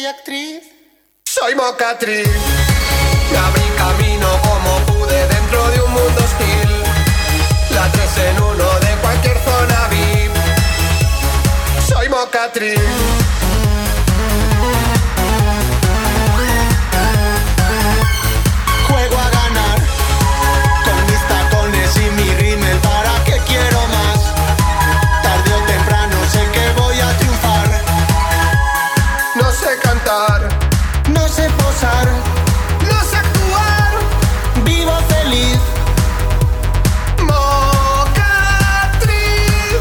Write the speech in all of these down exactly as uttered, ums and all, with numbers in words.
y actriz. Soy mocatriz. Me abrí camino como pude dentro de un mundo hostil. La tres en uno de cualquier zona V I P. Soy mocatriz. Juego a ganar con mis tacones y mi rímel. ¿Para qué quiero más? Tarde o temprano sé que voy a triunfar. No sé cantar, no sé posar, no sé actuar. Vivo feliz. Mocatriz.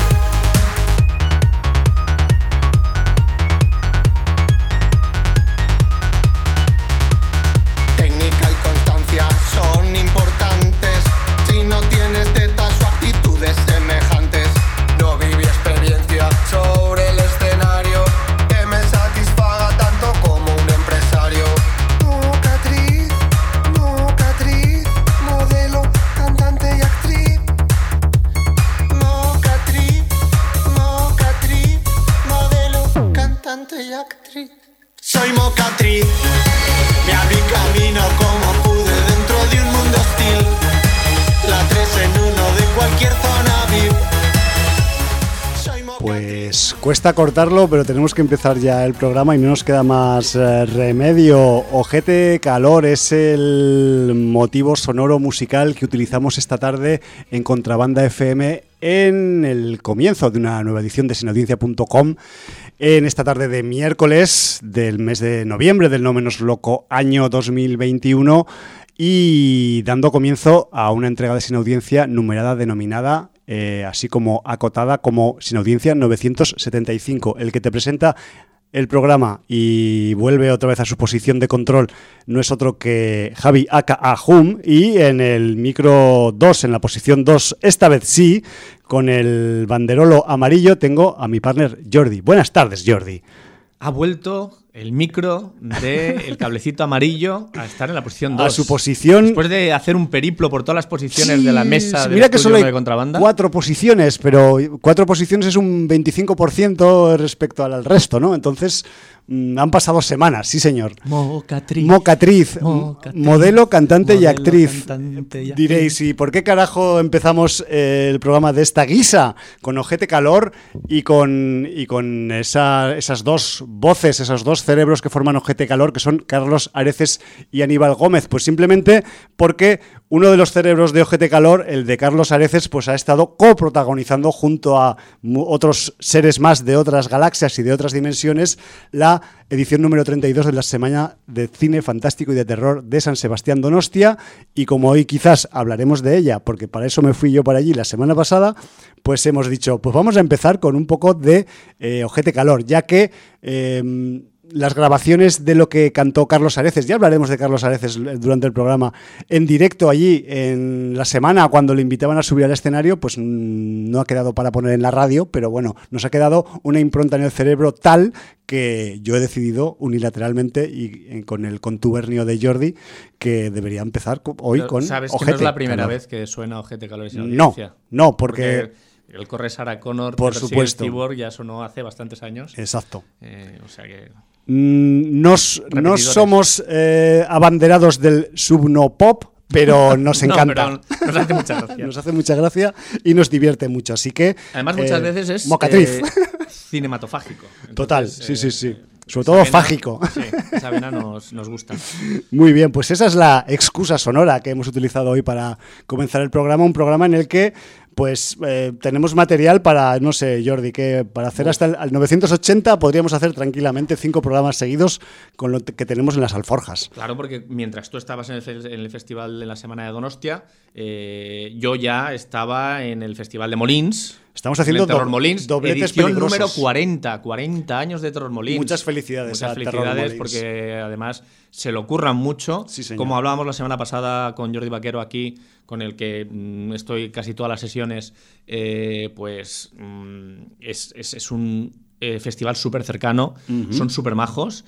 Técnica y constancia son importantes. Si no tienes tetas o actitudes semejantes. No viví experiencia sobre el escenario que me satisfaga tanto como un empresario. Mocatriz, mocatriz, modelo, cantante y actriz. Mocatriz, mocatriz, modelo, cantante y actriz. Soy mocatriz. Me abrí camino como pude dentro de un mundo hostil. La tres en uno de cualquier zona V I P. Soy mocatriz. Pues cuesta cortarlo, pero tenemos que empezar ya el programa y no nos queda más eh, remedio. Ojete Calor es el motivo sonoro musical que utilizamos esta tarde en Contrabanda F M en el comienzo de una nueva edición de sin audiencia punto com. En esta tarde de miércoles del mes de noviembre del no menos loco año dos mil veintiuno y dando comienzo a una entrega de Sin Audiencia numerada, denominada, eh, así como acotada como Sin Audiencia novecientos setenta y cinco. El que te presenta el programa y vuelve otra vez a su posición de control no es otro que Javi aka Hum, y en el micro dos, en la posición dos, esta vez sí, con el banderolo amarillo, tengo a mi partner Jordi. Buenas tardes, Jordi. Ha vuelto el micro del cablecito amarillo a estar en la posición dos. A su posición. Después de hacer un periplo por todas las posiciones Sí, de la mesa del mira que solo estudio hay de Contrabanda. cuatro posiciones, pero cuatro posiciones es un veinticinco por ciento respecto al resto, ¿no? Entonces, mmm, han pasado semanas, sí señor. Mocatriz. Mocatriz, Mocatriz. modelo, cantante Modelo, y actriz. cantante y actriz. Diréis, ¿y por qué carajo empezamos eh, el programa de esta guisa? Con Ojete Calor y con, y con esa, esas dos voces, esos dos cerebros que forman Ojete Calor, que son Carlos Areces y Aníbal Gómez. Pues simplemente porque uno de los cerebros de Ojete Calor, el de Carlos Areces, pues ha estado coprotagonizando junto a otros seres más de otras galaxias y de otras dimensiones la edición número treinta y dos de la Semana de Cine Fantástico y de Terror de San Sebastián Donostia, y como hoy quizás hablaremos de ella, porque para eso me fui yo para allí la semana pasada, pues hemos dicho, pues vamos a empezar con un poco de eh, Ojete Calor, ya que eh, las grabaciones de lo que cantó Carlos Areces, ya hablaremos de Carlos Areces durante el programa, en directo allí en la semana cuando le invitaban a subir al escenario, pues no ha quedado para poner en la radio, pero bueno, nos ha quedado una impronta en el cerebro tal que yo he decidido unilateralmente y con el contubernio de Jordi que debería empezar hoy Pero con ¿sabes que Ojete no es la primera Calor. vez que suena Ojete Calor y Sin No, Audiencia? no, porque... porque el Corre Sarah Connor, Por de supuesto. Cyborg, ya sonó hace bastantes años. Exacto. Eh, o sea que... Nos, no somos eh, abanderados del subnopop, pero nos encanta. No, pero nos hace mucha gracia. Nos hace mucha gracia y nos divierte mucho. Así que. Además, muchas eh, veces es mocatriz. Eh, cinematofágico. Entonces, Total, sí, eh, sí, sí. Sobre esa todo vena, fágico. Sí, esa vena nos, nos gusta. Muy bien, pues esa es la excusa sonora que hemos utilizado hoy para comenzar el programa. Un programa en el que pues eh, tenemos material para, no sé, Jordi, que para hacer hasta el al novecientos ochenta podríamos hacer tranquilamente cinco programas seguidos con lo que tenemos en las alforjas. Claro, porque mientras tú estabas en el, fe- en el festival de la Semana de Donostia, eh, yo ya estaba en el festival de Molins. Estamos haciendo el Terror do- Molins, dobletes edición peligrosos. número cuarenta, cuarenta años de Terror Molins. Muchas felicidades Muchas a Terror felicidades Molins. porque además se lo curran mucho. Sí, señor. Como hablábamos la semana pasada con Jordi Vaquero aquí, con el que mm, estoy casi todas las sesiones, eh, pues mm, es, es, es un eh, festival súper cercano, uh-huh. Son súper majos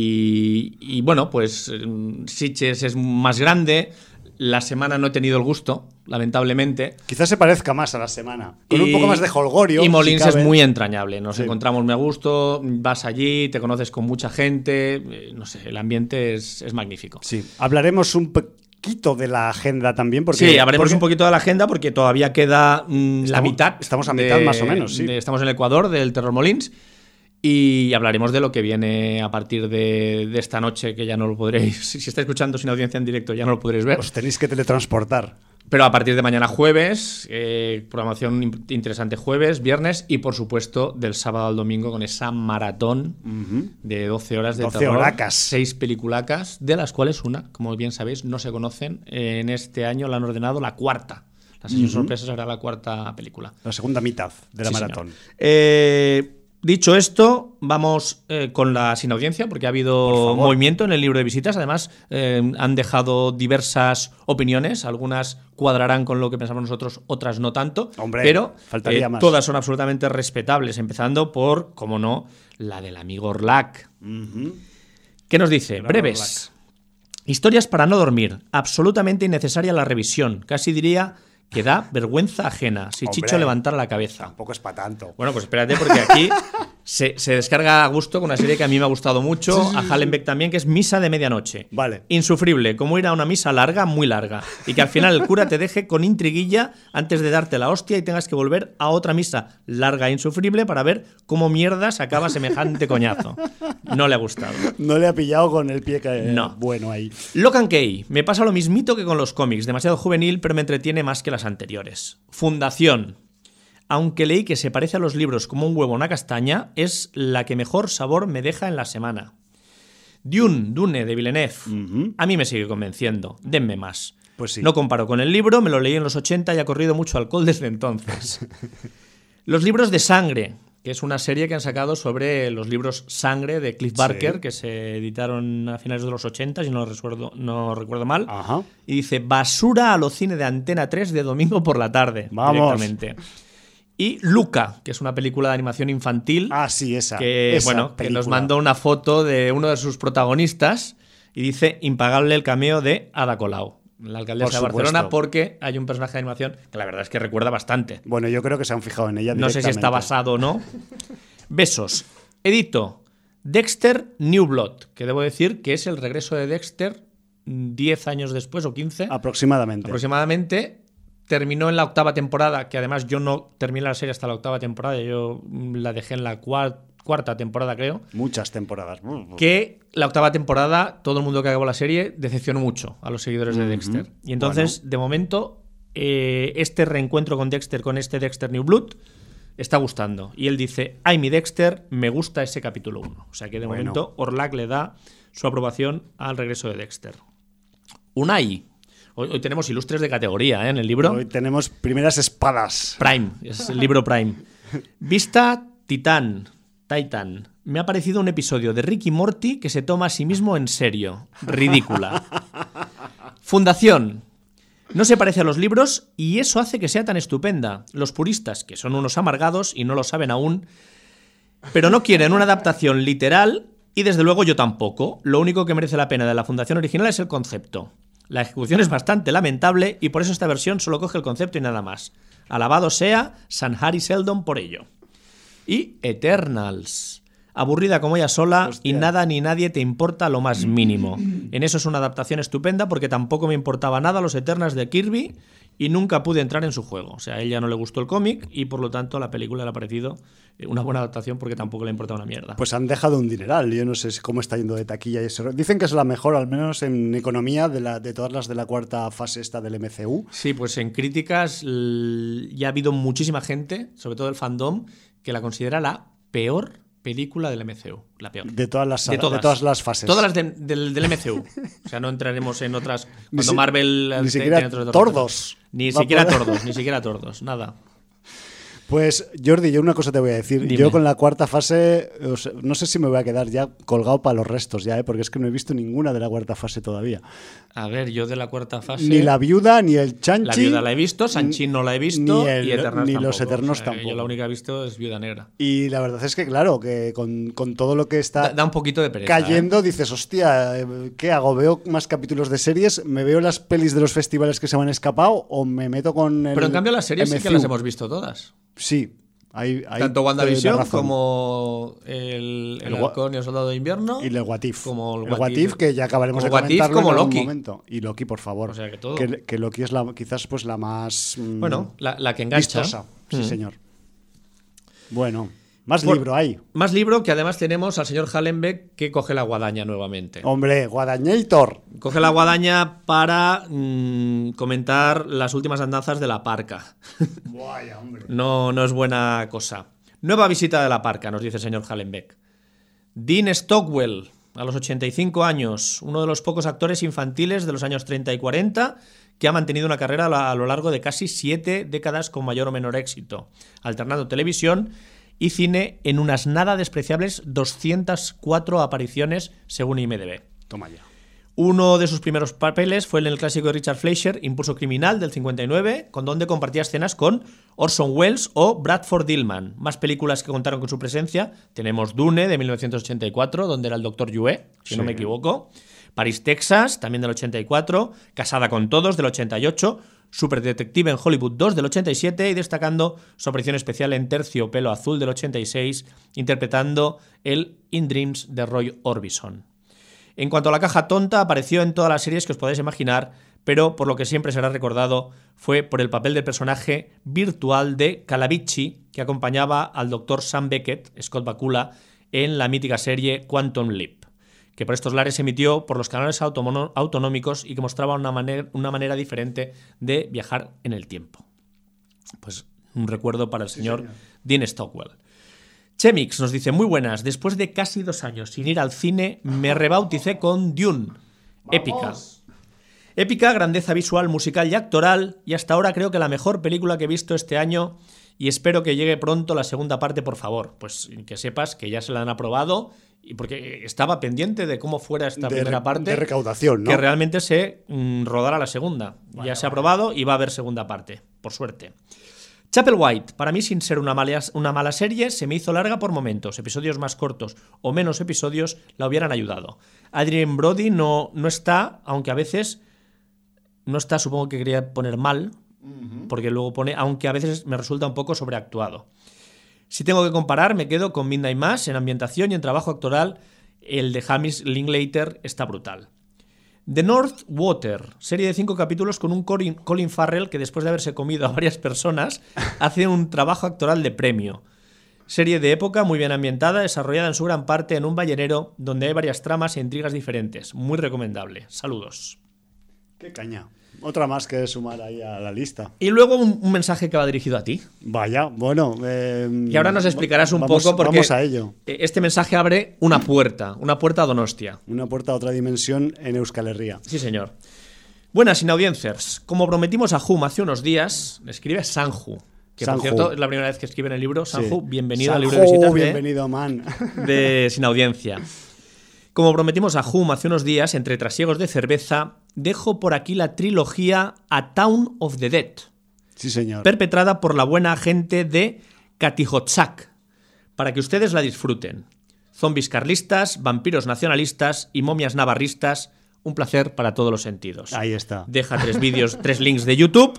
y, y bueno, pues mm, Sitges es más grande. La semana no he tenido el gusto, lamentablemente. Quizás se parezca más a la semana, con y, un poco más de holgorio. Y Molins si es muy entrañable, nos sí. encontramos muy a gusto, vas allí, te conoces con mucha gente, no sé, el ambiente es, es magnífico. Sí, hablaremos un poquito de la agenda también. Porque, sí, hablaremos porque... un poquito de la agenda porque todavía queda mmm, estamos, la mitad. Estamos a mitad de, más o menos, sí. De, estamos en el Ecuador del Terror Molins. Y hablaremos de lo que viene a partir de, de esta noche, que ya no lo podréis, si estáis escuchando sin audiencia en directo, ya no lo podréis ver. Os tenéis que teletransportar. Pero a partir de mañana jueves, eh, programación interesante jueves, viernes y por supuesto del sábado al domingo con esa maratón uh-huh. de doce horas de doce terror. horacas. Seis peliculacas, de las cuales una, como bien sabéis, no se conocen. En este año la han ordenado la cuarta. La sesión uh-huh. sorpresa será la cuarta película. La segunda mitad de la sí, maratón. Eh... Dicho esto, vamos eh, con la sin audiencia, porque ha habido movimiento en el libro de visitas. Además, eh, han dejado diversas opiniones. Algunas cuadrarán con lo que pensamos nosotros, otras no tanto. Hombre, pero faltaría eh, más. Todas son absolutamente respetables, empezando por, como no, la del amigo Orlac. Uh-huh. ¿Qué nos dice? Breves. Orlac. Historias para no dormir. Absolutamente innecesaria la revisión. Casi diría... que da vergüenza ajena si Hombre, Chicho levantara la cabeza. Tampoco es para tanto. Bueno, pues espérate, porque aquí se, se descarga a gusto con una serie que a mí me ha gustado mucho, sí, sí, a Hallenbeck también, que es Misa de Medianoche. Vale. Insufrible, como ir a una misa larga, muy larga, y que al final el cura te deje con intriguilla antes de darte la hostia y tengas que volver a otra misa larga e insufrible para ver cómo mierdas acaba semejante coñazo. No le ha gustado. No le ha pillado con el pie que no. bueno ahí. Lock and Key. Me pasa lo mismito que con los cómics. Demasiado juvenil, pero me entretiene más que las anteriores. Fundación. Aunque leí que se parece a los libros como un huevo a una castaña, es la que mejor sabor me deja en la semana. Dune, Dune de Villeneuve. Uh-huh. A mí me sigue convenciendo. Denme más. Pues sí. No comparo con el libro, me lo leí en los ochenta y ha corrido mucho alcohol desde entonces. Los libros de Sangre, que es una serie que han sacado sobre los libros Sangre de Cliff Barker, sí. que se editaron a finales de los ochenta, si no recuerdo, no recuerdo mal. Ajá. Y dice, basura a los cine de Antena tres de domingo por la tarde. Vamos. Directamente. Y Luca, que es una película de animación infantil. Ah, sí, esa. Que, esa bueno, película. que nos mandó una foto de uno de sus protagonistas y dice, impagable el cameo de Ada Colau, la alcaldesa de Barcelona, porque hay un personaje de animación que la verdad es que recuerda bastante. Bueno, yo creo que se han fijado en ella No sé si está basado o no. Besos. Edito. Dexter New Blood, que debo decir que es el regreso de Dexter diez años después o quince. Aproximadamente. Aproximadamente. Terminó en la octava temporada, que además yo no terminé la serie hasta la octava temporada, yo la dejé en la cuarta. cuarta temporada, creo. Muchas temporadas. Que la octava temporada, todo el mundo que acabó la serie decepcionó mucho a los seguidores de Dexter. Uh-huh. Y entonces, bueno. de momento, eh, este reencuentro con Dexter, con este Dexter New Blood, está gustando. Y él dice, ay, mi Dexter, me gusta ese capítulo uno. O sea que de bueno. momento Orlac le da su aprobación al regreso de Dexter. Unai. Hoy, hoy tenemos ilustres de categoría, ¿eh? En el libro. Hoy tenemos primeras espadas. Prime, es el libro Prime. Vista Titán. Titan. Me ha parecido un episodio de Rick y Morty que se toma a sí mismo en serio. Ridícula. Fundación. No se parece a los libros y eso hace que sea tan estupenda. Los puristas, que son unos amargados y no lo saben aún, pero no quieren una adaptación literal y desde luego yo tampoco. Lo único que merece la pena de la Fundación original es el concepto. La ejecución es bastante lamentable y por eso esta versión solo coge el concepto y nada más. Alabado sea San Harry Seldon por ello. Y Eternals. Aburrida como ella sola. Hostia. Y nada ni nadie te importa lo más mínimo. En eso es una adaptación estupenda porque tampoco me importaba nada los Eternals de Kirby y nunca pude entrar en su juego. O sea, a ella no le gustó el cómic y por lo tanto a la película le ha parecido una buena adaptación porque tampoco le importa una mierda. Pues han dejado un dineral. Yo no sé cómo está yendo de taquilla y eso. Dicen que es la mejor, al menos en economía, de, la, de todas las de la cuarta fase esta del M C U. Sí, pues en críticas ya ha habido muchísima gente, sobre todo el fandom, que la considera la peor película del M C U. La peor. De todas las, de todas, de todas las fases. Todas las de, del, del M C U. O sea, no entraremos en otras. Cuando si, Marvel. Ni siquiera tordos. Ni siquiera tordos, ni siquiera tordos, nada. Pues, Jordi, yo una cosa te voy a decir. Dime. Yo con la cuarta fase, o sea, no sé si me voy a quedar ya colgado para los restos ya, ¿eh? Porque es que no he visto ninguna de la cuarta fase todavía. A ver, yo de la cuarta fase... Ni la viuda, ni el Chanchi. La viuda la he visto, Sanchín no la he visto, ni el- y Eternals ni tampoco. los Eternos O sea, tampoco. Yo la única que he visto es Viuda Negra. Y la verdad es que, claro, que con, con todo lo que está Da, da un poquito de pereza. cayendo, ¿eh? dices, hostia, ¿qué hago? ¿Veo más capítulos de series? ¿Me veo las pelis de los festivales que se me han escapado? ¿O me meto con el Pero en cambio las series sí M C que U? las hemos visto todas. Sí. Hay, hay Tanto te doy WandaVision la razón. como el, el, El gua- Halcón y el Soldado de Invierno. Y el What If. Como el el What What If. If, que ya acabaremos Como de What If, comentarlo como en algún Loki. momento. Y Loki, por favor. O sea, que todo. Que, que Loki es la, quizás pues la más mm, Bueno, la, la que engancha. vistosa. Sí, Mm. señor. Bueno, más Por- libro hay. Más libro, que además tenemos al señor Hallenbeck, que coge la guadaña nuevamente. Hombre, Guadañator. Coge la guadaña para mm, comentar las últimas andanzas de la parca. Vaya, hombre. No, no es buena cosa. Nueva visita de la parca, nos dice el señor Hallenbeck. Dean Stockwell, a los ochenta y cinco años, uno de los pocos actores infantiles de los años treinta y cuarenta que ha mantenido una carrera a, la- a lo largo de casi siete décadas con mayor o menor éxito, alternando televisión y cine en unas nada despreciables doscientas cuatro apariciones según I M D B. Toma ya. Uno de sus primeros papeles fue en el clásico de Richard Fleischer, Impulso Criminal, del cincuenta y nueve, con donde compartía escenas con Orson Welles o Bradford Dillman. Más películas que contaron con su presencia. Tenemos Dune, de mil novecientos ochenta y cuatro, donde era el doctor Yue, si no Sí. me equivoco. París, Texas, también del ochenta y cuatro. Casada con Todos, del ochenta y ocho. Super Detective en Hollywood dos, del ochenta y siete. Y destacando su aparición especial en Terciopelo Azul, del ochenta y seis, interpretando el In Dreams de Roy Orbison. En cuanto a la caja tonta, apareció en todas las series que os podáis imaginar, pero por lo que siempre será recordado fue por el papel del personaje virtual de Calavici, que acompañaba al doctor Sam Beckett, Scott Bakula, en la mítica serie Quantum Leap, que por estos lares se emitió por los canales automono- autonómicos y que mostraba una, maner- una manera diferente de viajar en el tiempo. Pues un recuerdo para el señor, señor. Dean Stockwell. Chemix nos dice, muy buenas, después de casi dos años sin ir al cine, me rebauticé con Dune. Épica. Épica, grandeza visual, musical y actoral, y hasta ahora creo que la mejor película que he visto este año, y espero que llegue pronto la segunda parte, por favor. Pues que sepas que ya se la han aprobado, y porque estaba pendiente de cómo fuera esta De primera re- parte. de recaudación, ¿no? Que realmente se mm, rodara la segunda. Ya se ha aprobado y va a haber segunda parte, por suerte. Chapel White, para mí sin ser una mala, una mala serie, se me hizo larga por momentos. Episodios más cortos o menos episodios la hubieran ayudado. Adrien Brody no, no está, aunque a veces no está, supongo que quería poner mal, porque luego pone, aunque a veces me resulta un poco sobreactuado. Si tengo que comparar, me quedo con Midnight Mass en ambientación y en trabajo actoral. El de Hamish Linklater está brutal. The North Water, serie de cinco capítulos con un Colin, Colin Farrell que después de haberse comido a varias personas hace un trabajo actoral de premio. Serie de época muy bien ambientada, desarrollada en su gran parte en un ballenero donde hay varias tramas e intrigas diferentes. Muy recomendable. Saludos. Qué caña. Otra más que sumar ahí a la lista. Y luego un, un mensaje que va dirigido a ti. Vaya, bueno. eh, Y ahora nos explicarás un vamos- poco porque Vamos a ello. este mensaje abre una puerta, una puerta a Donostia. Una puerta a otra dimensión en Euskal Herria. Sí, señor. Buenas, inaudiencers. Como prometimos a Hum hace unos días, escribe Sanju. Que Sanju. por cierto es la primera vez que escribe en el libro. Sanju, Sí. bienvenido al Sanju, libro de visitas de- bienvenido, man. de Sin Audiencia. Como prometimos a Hum hace unos días, entre trasiegos de cerveza, dejo por aquí la trilogía A Town of the Dead, Sí, señor. perpetrada por la buena gente de Katijotsak, para que ustedes la disfruten. Zombies carlistas, vampiros nacionalistas y momias navarristas, un placer para todos los sentidos. Ahí está. Deja tres vídeos, tres links de YouTube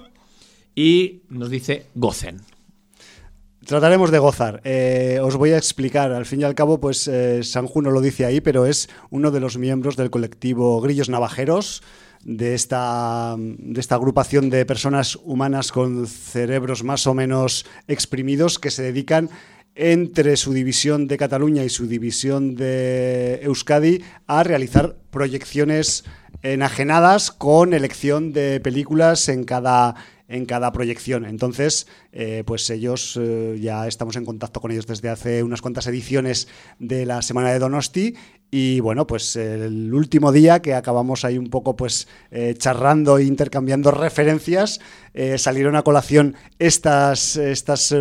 y nos dice gocen. Trataremos de gozar. Eh, os voy a explicar. Al fin y al cabo, pues eh, Sanju no lo dice ahí, pero es uno de los miembros del colectivo Grillos Navajeros, de esta, de esta agrupación de personas humanas con cerebros más o menos exprimidos que se dedican, entre su división de Cataluña y su división de Euskadi, a realizar proyecciones enajenadas con elección de películas en cada en cada proyección. Entonces, eh, pues ellos, eh, ya estamos en contacto con ellos desde hace unas cuantas ediciones de la Semana de Donosti. Y bueno, pues el último día que acabamos ahí un poco pues eh, charrando e intercambiando referencias, eh, salieron a colación estas, estas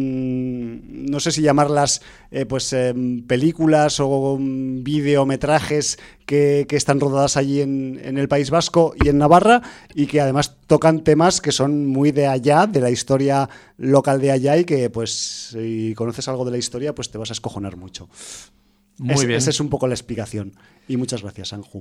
um, no sé si llamarlas eh, pues eh, películas o um, videometrajes que, que están rodadas allí en, en el País Vasco y en Navarra, y que además tocan temas que son muy de allá, de la historia local de allá, y que pues si conoces algo de la historia pues te vas a escojonar mucho. Muy es, bien. Esa es un poco la explicación. Y muchas gracias, Anju.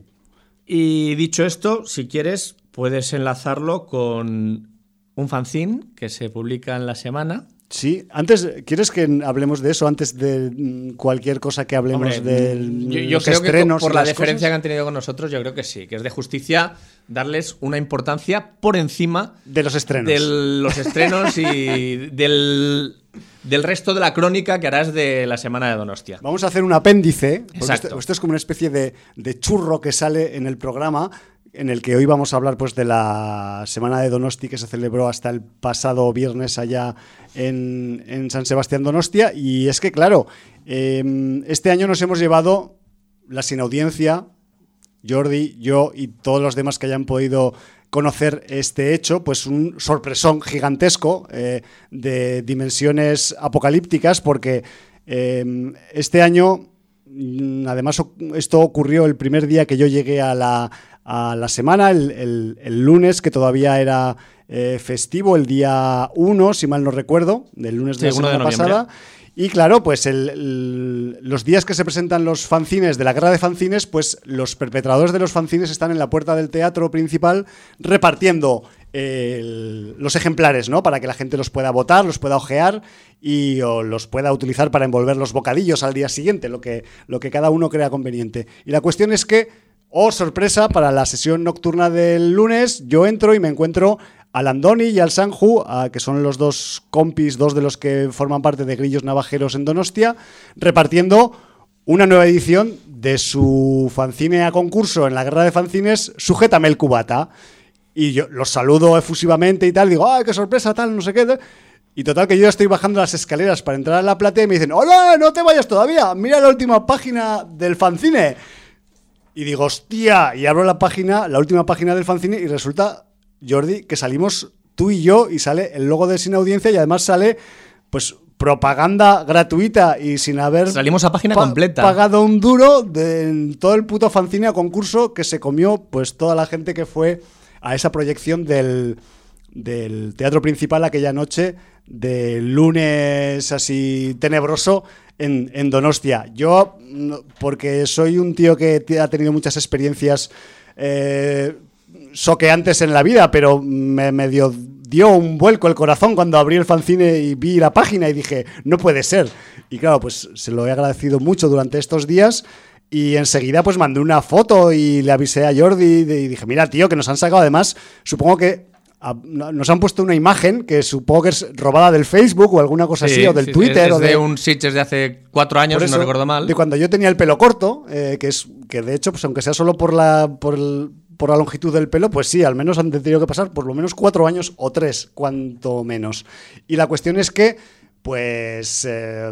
Y dicho esto, si quieres, puedes enlazarlo con un fanzine que se publica en la semana. Sí, antes, ¿quieres que hablemos de eso antes de cualquier cosa que hablemos de yo, yo creo que por la deferencia que han tenido con nosotros, yo creo que sí, que es de justicia darles una importancia por encima de los estrenos, de los estrenos y del, del resto de la crónica que harás de la Semana de Donostia. Vamos a hacer un apéndice, porque Exacto. esto, esto es como una especie de, de churro que sale en el programa, en el que hoy vamos a hablar pues de la Semana de Donosti que se celebró hasta el pasado viernes allá en, en San Sebastián Donostia. Y es que, claro, eh, este año nos hemos llevado la sin audiencia, Jordi, yo y todos los demás que hayan podido conocer este hecho, pues un sorpresón gigantesco eh, de dimensiones apocalípticas, porque eh, este año, además, esto ocurrió el primer día que yo llegué a la a la semana, el, el, el lunes, que todavía era eh, festivo, el día uno, si mal no recuerdo, del lunes de sí, la semana de pasada. Y claro, pues el, el, los días que se presentan los fanzines de la guerra de fanzines, pues los perpetradores de los fanzines están en la puerta del teatro principal repartiendo eh, el, los ejemplares, ¿no? Para que la gente los pueda votar, los pueda ojear y o los pueda utilizar para envolver los bocadillos al día siguiente, lo que, lo que cada uno crea conveniente. Y la cuestión es que, oh, sorpresa, para la sesión nocturna del lunes, yo entro y me encuentro al Andoni y al Sanju, a, que son los dos compis, dos de los que forman parte de Grillos Navajeros en Donostia, repartiendo una nueva edición de su fanzine a concurso en la guerra de fanzines, Sujétame el cubata. Y yo los saludo efusivamente y tal, digo, ¡ay, qué sorpresa, tal, no sé qué! Y total, que yo estoy bajando las escaleras para entrar a la platea y me dicen, ¡hola, no te vayas todavía! ¡Mira la última página del fanzine! Y digo, hostia, y abro la página, la última página del fanzine, y resulta, Jordi, que salimos tú y yo, y sale el logo de Sin Audiencia, y además sale, pues, propaganda gratuita y sin haber salimos a página pa- completa pagado un duro de todo el puto fanzine a concurso que se comió, pues, toda la gente que fue a esa proyección del, del teatro principal aquella noche del lunes así tenebroso en, en Donostia. Yo, porque soy un tío que ha tenido muchas experiencias eh, soqueantes en la vida, pero me medio dio un vuelco el corazón cuando abrí el fanzine y vi la página y dije, no puede ser. Y claro, pues se lo he agradecido mucho durante estos días. Y enseguida pues mandé una foto y le avisé a Jordi y dije, mira, tío, que nos han sacado, además, supongo que a, nos han puesto una imagen que supongo que es robada del Facebook o alguna cosa sí, así, o del sí, Twitter. Es o de, de un Sitges de hace cuatro años, eso, si no recuerdo mal. De cuando yo tenía el pelo corto, eh, que es que de hecho, pues aunque sea solo por la, por, el, por la longitud del pelo, pues sí, al menos han tenido que pasar por lo menos cuatro años o tres, cuanto menos. Y la cuestión es que, pues... Eh,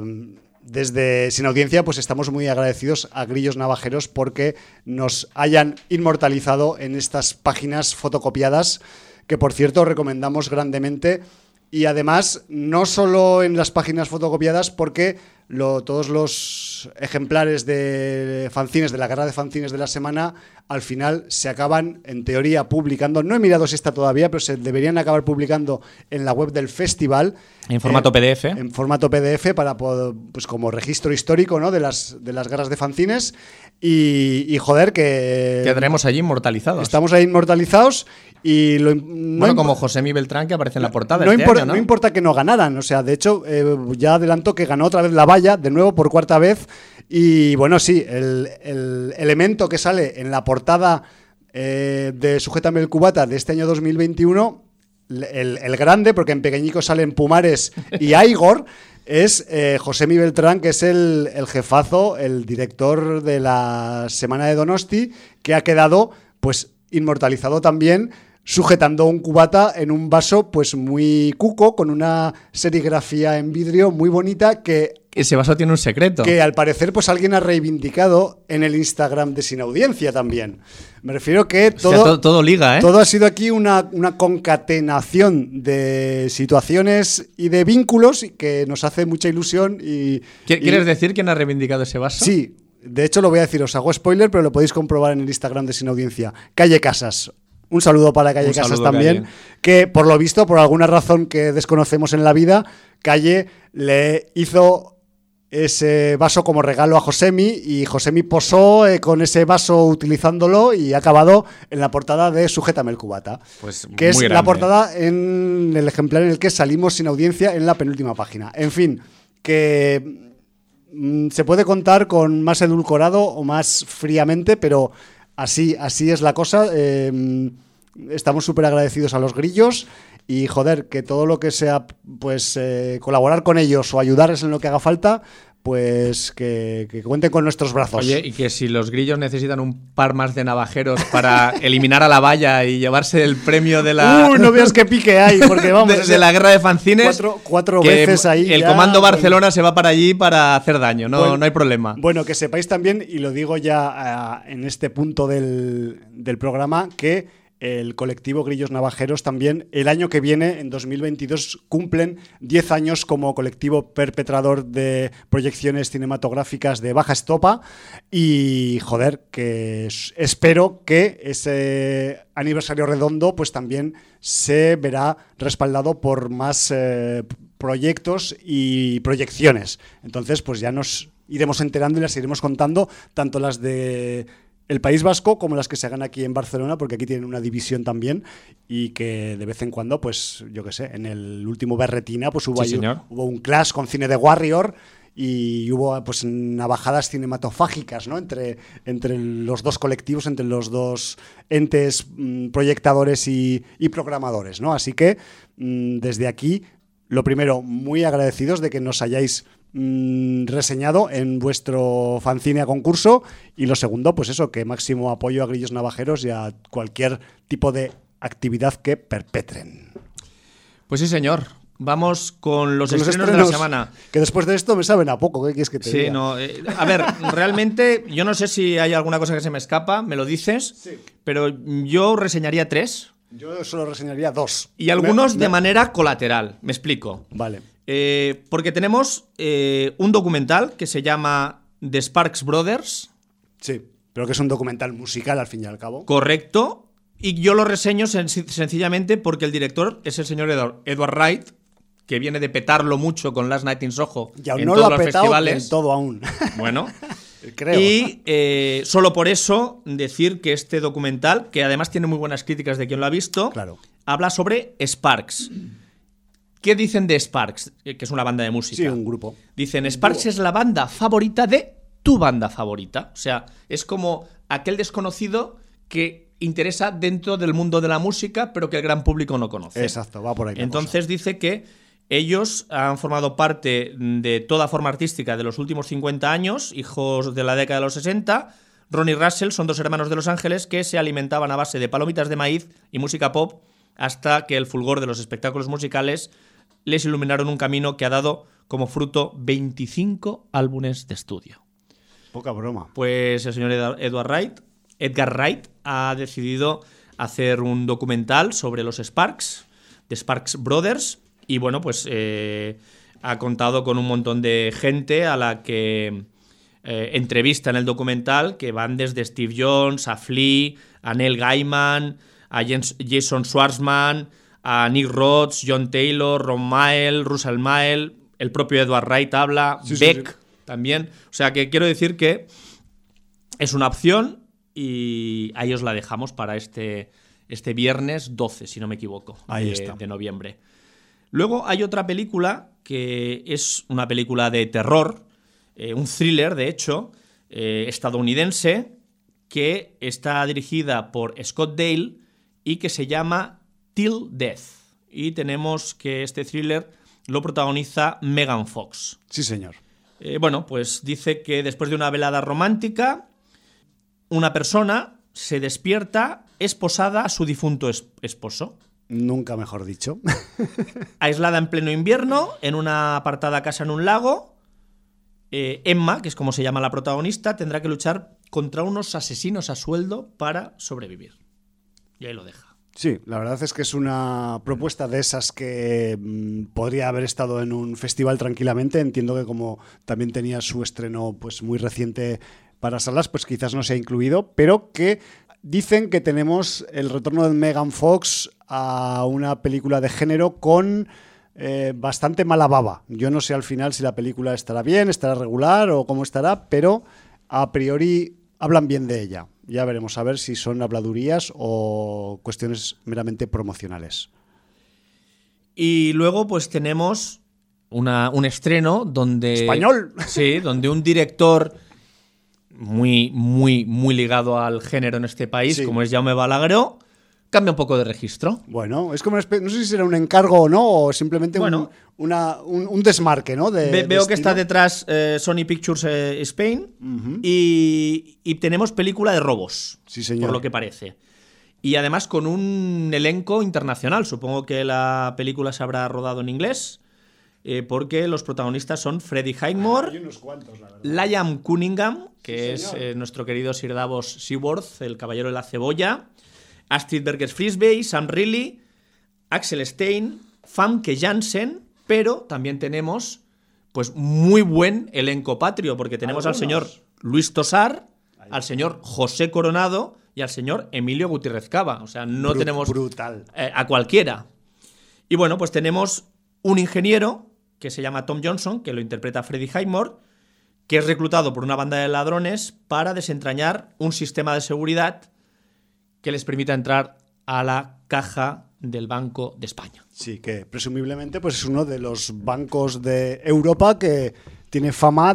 desde Sin Audiencia, pues estamos muy agradecidos a Grillos Navajeros porque nos hayan inmortalizado en estas páginas fotocopiadas, que por cierto recomendamos grandemente. Y además, no solo en las páginas fotocopiadas, porque lo, todos los ejemplares de fanzines, de la guerra de fanzines de la semana, al final se acaban, en teoría, publicando. No he mirado si está todavía, pero se deberían acabar publicando en la web del festival. En formato eh, P D F. En formato P D F, para poder, pues como registro histórico, ¿no? de, las, de las guerras de fanzines. Y, y joder, que... Quedaremos allí inmortalizados. Estamos ahí inmortalizados. Y lo, no bueno, como Josemi Beltrán, que aparece en la portada. No, este impor- año, ¿no? no importa que no ganaran, o sea, de hecho, eh, ya adelanto que ganó otra vez la valla, de nuevo por cuarta vez. Y bueno, sí, el, el elemento que sale en la portada eh, de Sujétame el cubata de este año dos mil veintiuno, el, el grande, porque en pequeñico salen Pumares y Aigor, es eh, Josemi Beltrán, que es el, el jefazo, el director de la Semana de Donosti, que ha quedado, pues, inmortalizado también sujetando un cubata en un vaso pues muy cuco, con una serigrafía en vidrio muy bonita que... Ese vaso tiene un secreto. Que al parecer pues alguien ha reivindicado en el Instagram de Sin Audiencia también. Me refiero que todo, o sea, todo, todo liga, ¿eh? Todo ha sido aquí una, una concatenación de situaciones y de vínculos que nos hace mucha ilusión. Y, ¿Quieres y, decir quién ha reivindicado ese vaso? Sí, de hecho lo voy a decir, os hago spoiler, pero lo podéis comprobar en el Instagram de Sin Audiencia. Calle Casas. Un saludo para Calle Un Casas también, Calle. Que por lo visto, por alguna razón que desconocemos en la vida, Calle le hizo ese vaso como regalo a Josemi y Josemi posó eh, con ese vaso utilizándolo y ha acabado en la portada de Sujétame el cubata, pues que es grande. La portada en el ejemplar en el que salimos Sin Audiencia en la penúltima página. En fin, que mmm, se puede contar con más edulcorado o más fríamente, pero así, así es la cosa. Eh, estamos súper agradecidos a los grillos y, joder, que todo lo que sea pues eh, colaborar con ellos o ayudarles en lo que haga falta, pues que, que cuenten con nuestros brazos. Oye, y que si los grillos necesitan un par más de navajeros para eliminar a la valla y llevarse el premio de la... ¡Uy, no veas qué pique hay! Porque vamos... de, de la guerra de fanzines... Cuatro, cuatro veces ahí El ya, comando Barcelona bueno, se va para allí para hacer daño, no, bueno, no hay problema. Bueno, que sepáis también, y lo digo ya uh, en este punto del, del programa, que el colectivo Grillos Navajeros también el año que viene, en dos mil veintidós, cumplen diez años como colectivo perpetrador de proyecciones cinematográficas de baja estopa y, joder, que espero que ese aniversario redondo pues también se verá respaldado por más eh, proyectos y proyecciones. Entonces, pues ya nos iremos enterando y las iremos contando, tanto las de el País Vasco como las que se hagan aquí en Barcelona, porque aquí tienen una división también y que de vez en cuando, pues yo qué sé, en el último Berretina pues hubo, sí, ahí, hubo un clash con cine de Warrior y hubo pues navajadas cinematofágicas, ¿no? entre, entre los dos colectivos, entre los dos entes mmm, proyectadores y, y programadores, ¿no? Así que mmm, desde aquí, lo primero, muy agradecidos de que nos hayáis Mm, reseñado en vuestro fanzine a concurso y lo segundo, pues eso, que máximo apoyo a Grillos Navajeros y a cualquier tipo de actividad que perpetren. Pues sí, señor. Vamos con los, con estrenos, los estrenos de la semana. Que después de esto me saben a poco, ¿qué quieres que te sí, diga? No, eh, a ver, realmente yo no sé si hay alguna cosa que se me escapa, me lo dices, sí. Pero yo reseñaría tres. Yo solo reseñaría dos. Y algunos me, de me... manera colateral, me explico. Vale. Eh, porque tenemos eh, un documental que se llama The Sparks Brothers. Sí, pero que es un documental musical al fin y al cabo. Correcto. Y yo lo reseño sen- sencillamente porque el director es el señor Edward, Edward Wright, que viene de petarlo mucho con Last Night in Soho y aún en no todos lo ha los petado festivales. del todo aún. Bueno. Creo. Y eh, solo por eso decir que este documental, que además tiene muy buenas críticas de quien lo ha visto, claro, habla sobre Sparks. ¿Qué dicen de Sparks? Que es una banda de música. Sí, un grupo. Dicen, Sparks es la banda favorita de tu banda favorita. O sea, es como aquel desconocido que interesa dentro del mundo de la música, pero que el gran público no conoce. Exacto, va por ahí. Entonces dice que ellos han formado parte de toda forma artística de los últimos cincuenta años, hijos de la década de los sesenta. Ron y Russell son dos hermanos de Los Ángeles que se alimentaban a base de palomitas de maíz y música pop hasta que el fulgor de los espectáculos musicales les iluminaron un camino que ha dado como fruto veinticinco álbumes de estudio. Poca broma. Pues el señor Edward Wright, Edgar Wright ha decidido hacer un documental sobre los Sparks, The Sparks Brothers, y bueno, pues eh, ha contado con un montón de gente a la que eh, entrevista en el documental, que van desde Steve Jones, a Flea, a Neil Gaiman, a Jason Schwartzman, a Nick Rhodes, John Taylor, Ron Mael, Russell Mael, el propio Edward Wright habla, sí, Beck sí, sí. también. O sea que quiero decir que es una opción y ahí os la dejamos para este, este viernes doce, si no me equivoco, ahí de, está. de noviembre. Luego hay otra película que es una película de terror, eh, un thriller, de hecho, eh, estadounidense, que está dirigida por Scott Dale y que se llama Till Death. Y tenemos que este thriller lo protagoniza Megan Fox. Sí, señor. Eh, bueno, pues dice que después de una velada romántica, una persona se despierta esposada a su difunto es- esposo. Nunca mejor dicho. Aislada en pleno invierno, en una apartada casa en un lago, eh, Emma, que es como se llama la protagonista, tendrá que luchar contra unos asesinos a sueldo para sobrevivir. Y ahí lo deja. Sí, la verdad es que es una propuesta de esas que mmm, podría haber estado en un festival tranquilamente. Entiendo que como también tenía su estreno pues muy reciente para salas, pues quizás no se ha incluido, pero que dicen que tenemos el retorno de Megan Fox a una película de género con eh, bastante mala baba. Yo no sé al final si la película estará bien, estará regular o cómo estará, pero a priori hablan bien de ella. Ya veremos a ver si son habladurías o cuestiones meramente promocionales. Y luego pues tenemos una, un estreno donde... ¡Español! Sí, donde un director muy, muy, muy ligado al género en este país, Sí. como es Jaume Balagueró, cambia un poco de registro. Bueno, es como una espe- no sé si será un encargo o no, o simplemente Bueno. un, una- un, un desmarque, ¿no? De, Ve- de veo que estilo. está detrás eh, Sony Pictures eh, Spain y, y tenemos película de robos, Sí, señor. por lo que parece. Y además con un elenco internacional. Supongo que la película se habrá rodado en inglés, eh, porque los protagonistas son Freddie Highmore, Hay unos cuantos, la verdad. Liam Cunningham, que Sí, es señor. eh, nuestro querido Sir Davos Seaworth, el caballero de la cebolla, Astrid Berger-Frisbey, Sam Reilly, Axel Stein, Famke Janssen, pero también tenemos pues muy buen elenco patrio, porque tenemos al Algunos. señor Luis Tosar, al señor José Coronado y al señor Emilio Gutiérrez Cava. O sea, no Bru- tenemos brutal. eh, a cualquiera. Y bueno, pues tenemos un ingeniero que se llama Tom Johnson, que lo interpreta Freddie Highmore, que es reclutado por una banda de ladrones para desentrañar un sistema de seguridad que les permita entrar a la caja del Banco de España. Sí, que presumiblemente pues es uno de los bancos de Europa que tiene fama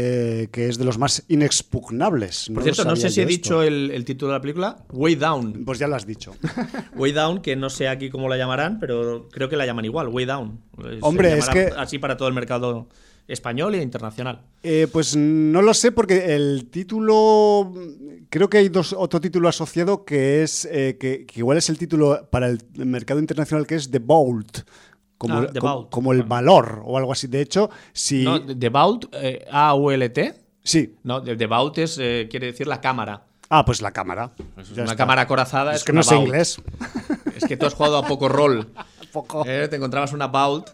de que es de los más inexpugnables. Por lo cierto, no sabía sé si he yo dicho esto. el, el título de la película, Way Down. Pues ya lo has dicho. Way Down, que no sé aquí cómo la llamarán, pero creo que la llaman igual, Way Down. Se Hombre, es llamará que- así para todo el mercado español e internacional. Eh, pues no lo sé porque el título, creo que hay dos, otro título asociado que es eh, que, que igual es el título para el mercado internacional, que es The Vault, como, Ah, el- The como, Vault. como el valor o algo así. De hecho, si No, The Vault, eh, A U L T. sí, No, The The Vault es, eh, quiere decir la cámara. ah, pues la cámara. Es Ya una está. cámara acorazada. Es Es que una no sé vault. inglés. Es que tú has jugado a poco rol. Poco. Eh, te encontrabas una vault.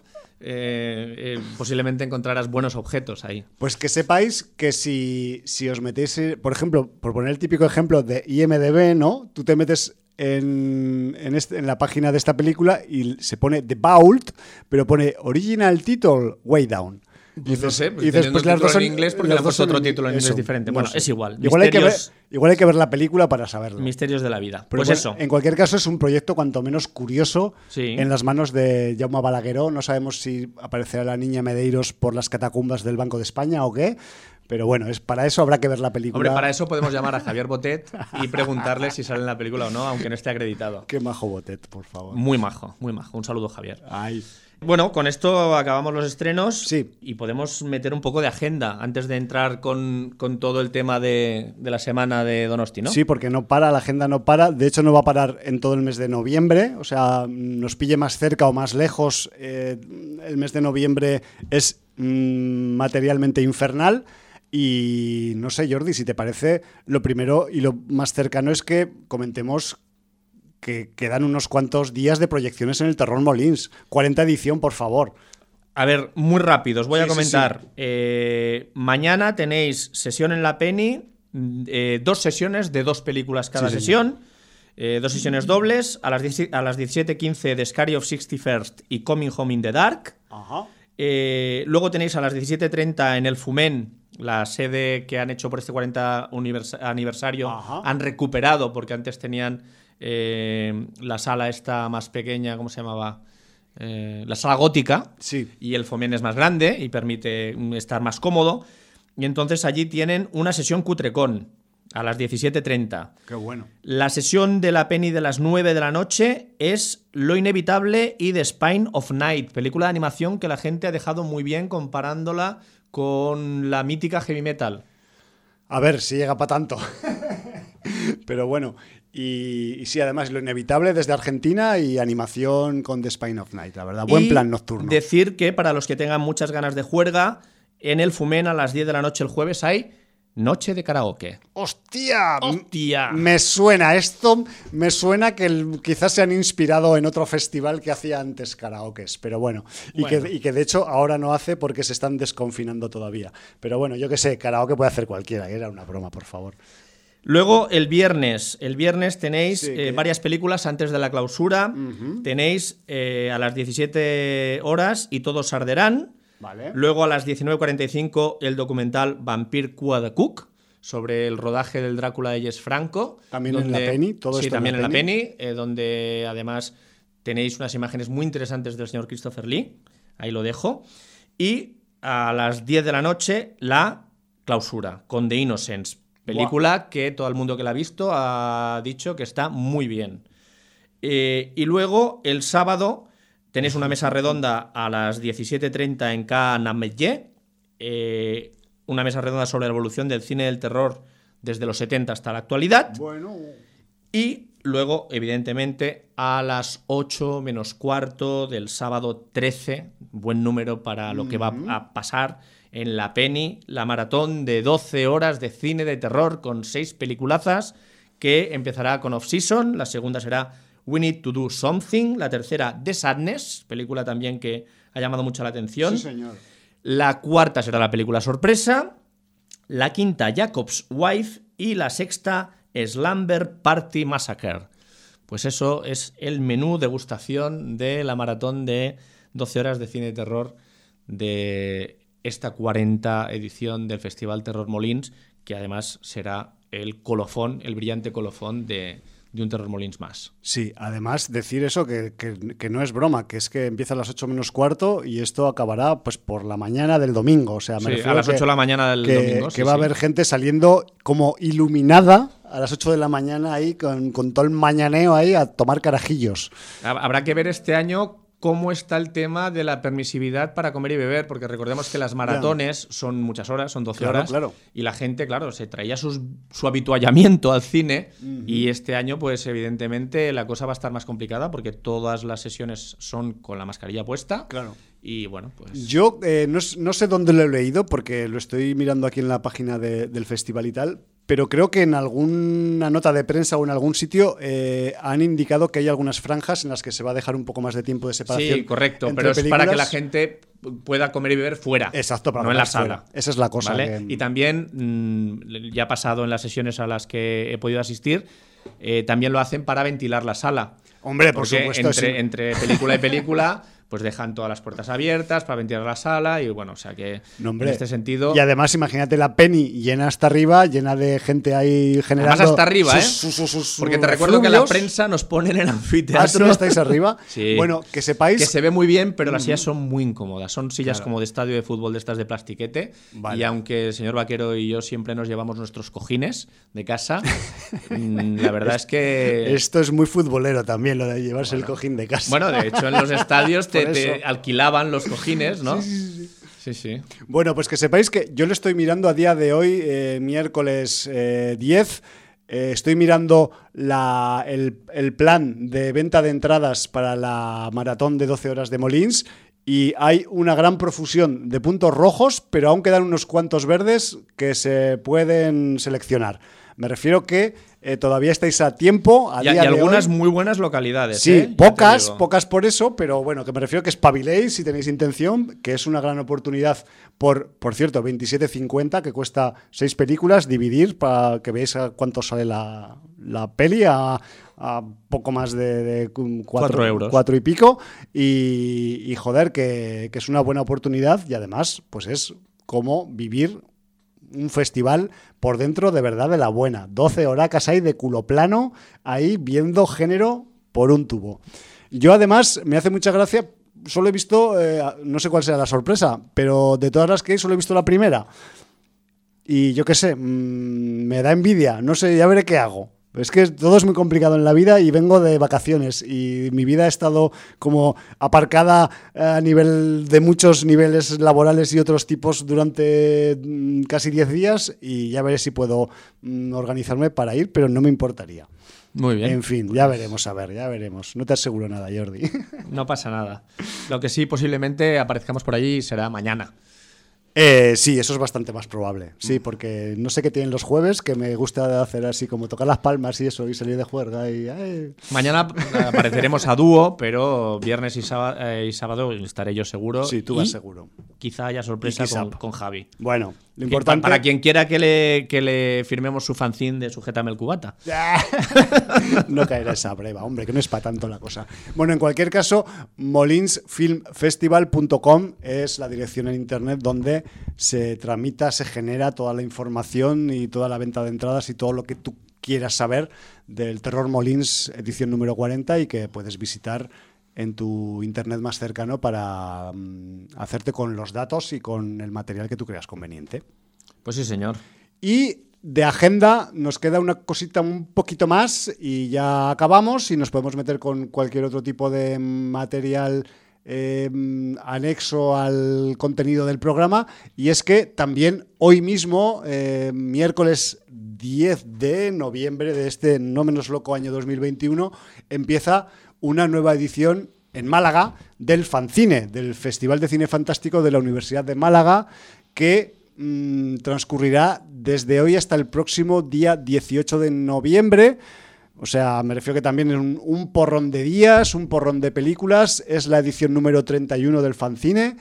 eh, eh, posiblemente encontrarás buenos objetos ahí. Pues que sepáis que si, si os metéis, eh, por ejemplo, por poner el típico ejemplo de I M D B, ¿no? Tú te metes en, en, este- en la página de esta película y se pone The Vault, pero pone Original Title Way Down. Pues no sé, pues y teniendo el las título dos son- en inglés, porque las le han dos puesto son otro título en inglés eso, diferente. no Bueno, sé. es igual. Igual hay, que ver, Misterios, igual hay que ver la película para saberlo. misterios de la vida. Pero Pues bueno, eso. en cualquier caso es un proyecto cuanto menos curioso Sí. en las manos de Jaume Balagueró. No sabemos si aparecerá la niña Medeiros por las catacumbas del Banco de España o qué, pero bueno, es para eso habrá que ver la película. Hombre, para eso podemos llamar a Javier Botet y preguntarle si sale en la película o no, aunque no esté acreditado. Qué majo Botet, por favor. Muy majo, muy majo. Un saludo, Javier. Ay. Bueno, con esto acabamos los estrenos Sí. y podemos meter un poco de agenda antes de entrar con, con todo el tema de, de la semana de Donosti, ¿no? Sí, porque no para, la agenda no para. De hecho, no va a parar en todo el mes de noviembre. O sea, nos pille más cerca o más lejos. eh, el mes de noviembre es mm, materialmente infernal. Y no sé, Jordi, si te parece, lo primero y lo más cercano es que comentemos que quedan unos cuantos días de proyecciones en el Terror Molins. cuarenta edición, por favor. A ver, muy rápido, os voy Sí, a sí, comentar. Eh, mañana tenéis sesión en la Penny, eh, dos sesiones de dos películas cada Sí, sesión, eh, dos sesiones dobles, a las, dieci- a las diecisiete quince The Scary of sixty-first y Coming Home in the Dark. Ajá. Eh, luego tenéis a las diecisiete treinta en el Fumen, la sede que han hecho por este cuarenta univers- aniversario. Ajá. Han recuperado, porque antes tenían eh, la sala esta más pequeña, ¿cómo se llamaba? Eh, la sala gótica. Sí. Y el Fomen es más grande y permite mm, estar más cómodo. Y entonces allí tienen una sesión cutrecón a las diecisiete treinta. Qué bueno. La sesión de la Penny de las nueve de la noche es Lo Inevitable y The Spine of Night, película de animación que la gente ha dejado muy bien comparándola con la mítica Heavy Metal. A ver si llega para tanto. Pero bueno, y, y sí, además lo inevitable desde Argentina y animación con The Spine of Night, la verdad. Buen y plan nocturno. Decir que para los que tengan muchas ganas de juerga, en el Fumen a las diez de la noche el jueves hay noche de karaoke. ¡Hostia! ¡Hostia! Me suena esto, me suena que el, quizás se han inspirado en otro festival que hacía antes karaokes, pero bueno, y, Bueno. Que, y que de hecho ahora no hace porque se están desconfinando todavía. Pero bueno, yo que sé, karaoke puede hacer cualquiera, que era una broma, por favor. Luego el viernes, el viernes tenéis Sí, eh, que- varias películas antes de la clausura. Ujú. Tenéis eh, a las diecisiete horas Y todos arderán. Vale. Luego a las diecinueve cuarenta y cinco el documental Vampire Quad Cook sobre el rodaje del Drácula de Jess Franco. También en la Penny, todo Sí, esto en también en la la Penny. Penny, eh, donde además tenéis unas imágenes muy interesantes del señor Christopher Lee. Ahí lo dejo. Y a las diez de la noche la clausura con The Innocents, película que todo el mundo que la ha visto ha dicho que está muy bien. Eh, y luego el sábado tenéis una mesa redonda a las diecisiete treinta en K Nameye, eh, una mesa redonda sobre la evolución del cine del terror desde los setenta hasta la actualidad. Bueno, Y luego, evidentemente, a las ocho menos cuarto del sábado trece, buen número para lo que va a pasar en la Penny, la maratón de doce horas de cine de terror con seis peliculazas, que empezará con Off Season, la segunda será We Need to Do Something, la tercera The Sadness, película también que ha llamado mucho la atención. sí señor. La cuarta será la película sorpresa, la quinta Jacob's Wife y la sexta Slumber Party Massacre. Pues eso es el menú degustación de la maratón de doce horas de cine de terror de esta cuarenta edición del Festival Terror Molins, que además será el colofón, el brillante colofón de, de un Terror Molins más. Sí, además decir eso, que, que, que no es broma, que es que empieza a las ocho menos cuarto y esto acabará pues por la mañana del domingo. O sea, me Sí, refiero a las que- ocho de la mañana del que, domingo. que sí, va a sí. haber gente saliendo como iluminada a las ocho de la mañana ahí con, con todo el mañaneo ahí a tomar carajillos. Habrá que ver este año cómo está el tema de la permisividad para comer y beber, porque recordemos que las maratones son muchas horas, son doce Claro, horas, claro. y la gente, claro, se traía sus, su habituallamiento al cine, y este año, pues evidentemente, la cosa va a estar más complicada, porque todas las sesiones son con la mascarilla puesta, Claro. y bueno, pues... Yo eh, no, s- no sé dónde lo he leído porque lo estoy mirando aquí en la página de- del festival y tal, pero creo que en alguna nota de prensa o en algún sitio eh, han indicado que hay algunas franjas en las que se va a dejar un poco más de tiempo de separación. Sí, correcto, entre pero es para que la películas. gente pueda comer y beber fuera, Exacto, para no en la comer fuera. sala. Esa es la cosa. ¿Vale? que- Y también, mmm, ya ha pasado en las sesiones a las que he podido asistir, eh, también lo hacen para ventilar la sala. Hombre, por Porque supuesto. entre, sí. entre película y película, pues dejan todas las puertas abiertas para ventilar la sala y bueno, o sea que No, hombre. en este sentido... Y además, imagínate la Penny llena hasta arriba, llena de gente ahí generando. Además hasta arriba, sus- ¿eh? sus- sus- sus Porque te recuerdo que la efluvios. prensa nos pone en el Ah, anfiteatro. ¿sí estáis arriba? Sí. Bueno, que sepáis. Que se ve muy bien, pero las sillas son muy incómodas. Son sillas Claro. como de estadio de fútbol, de estas de plastiquete. Vale. Y aunque el señor Vaquero y yo siempre nos llevamos nuestros cojines de casa, mm, la verdad es que... Esto es muy futbolero también, lo de llevarse el cojín de casa. Bueno, de hecho, en los estadios te, Por te eso. alquilaban los cojines, ¿no? Sí, sí. Bueno, pues que sepáis que yo lo estoy mirando a día de hoy, eh, miércoles eh, diez. Eh, estoy mirando la, el, el plan de venta de entradas para la maratón de doce horas de Molins y hay una gran profusión de puntos rojos, pero aún quedan unos cuantos verdes que se pueden seleccionar. Me refiero que eh, todavía estáis a tiempo. A Y, y día de algunas hoy. muy buenas localidades. Sí, ¿eh? Ya te pocas, digo. pocas por eso, pero bueno, que me refiero que espabiléis si tenéis intención, que es una gran oportunidad por, por cierto, veintisiete cincuenta, que cuesta seis películas, dividir para que veáis a cuánto sale la, la peli, a, a poco más de, de cu- cuatro, Cuatro euros. cuatro y pico, y, y joder, que, que es una buena oportunidad y además, pues es como vivir un festival por dentro de verdad de la buena. doce horacas ahí de culo plano, ahí viendo género por un tubo. Yo además me hace mucha gracia, solo he visto, eh, no sé cuál será la sorpresa, pero de todas las que hay solo he visto la primera. Y yo qué sé, mmm, me da envidia, no sé, ya veré qué hago. Es que todo es muy complicado en la vida y vengo de vacaciones y mi vida ha estado como aparcada a nivel de muchos niveles laborales y otros tipos durante casi diez días y ya veré si puedo organizarme para ir, pero no me importaría. Muy bien. En fin, ya veremos, a ver, ya veremos. No te aseguro nada, Jordi. No pasa nada. Lo que sí posiblemente aparezcamos por allí será mañana. Eh, sí, eso es bastante más probable. Sí, porque no sé qué tienen los jueves, que me gusta hacer así como tocar las palmas y eso, y salir de juerga. Y, ay. Mañana apareceremos a dúo, pero viernes y sábado, eh, y sábado estaré yo seguro. Sí, tú vas seguro. Quizá haya sorpresa con, con Javi. Bueno, lo importante... Para quien quiera que le, que le firmemos su fanzine de Sujétame el cubata. No caerá esa prueba, hombre, que no es para tanto la cosa. Bueno, en cualquier caso, molins film festival punto com es la dirección en internet donde se tramita, se genera toda la información y toda la venta de entradas y todo lo que tú quieras saber del Terror Molins edición número cuarenta y que puedes visitar en tu internet más cercano para um, hacerte con los datos y con el material que tú creas conveniente. Pues sí, señor. Y de agenda nos queda una cosita un poquito más y ya acabamos y nos podemos meter con cualquier otro tipo de material Eh, anexo al contenido del programa, y es que también hoy mismo, eh, miércoles diez de noviembre de este no menos loco año dos mil veintiuno, empieza una nueva edición en Málaga del Fancine, del Festival de Cine Fantástico de la Universidad de Málaga, que mmm, transcurrirá desde hoy hasta el próximo día dieciocho de noviembre. O sea, me refiero que también es un, un porrón de días, un porrón de películas. Es la edición número treinta y uno del Fancine.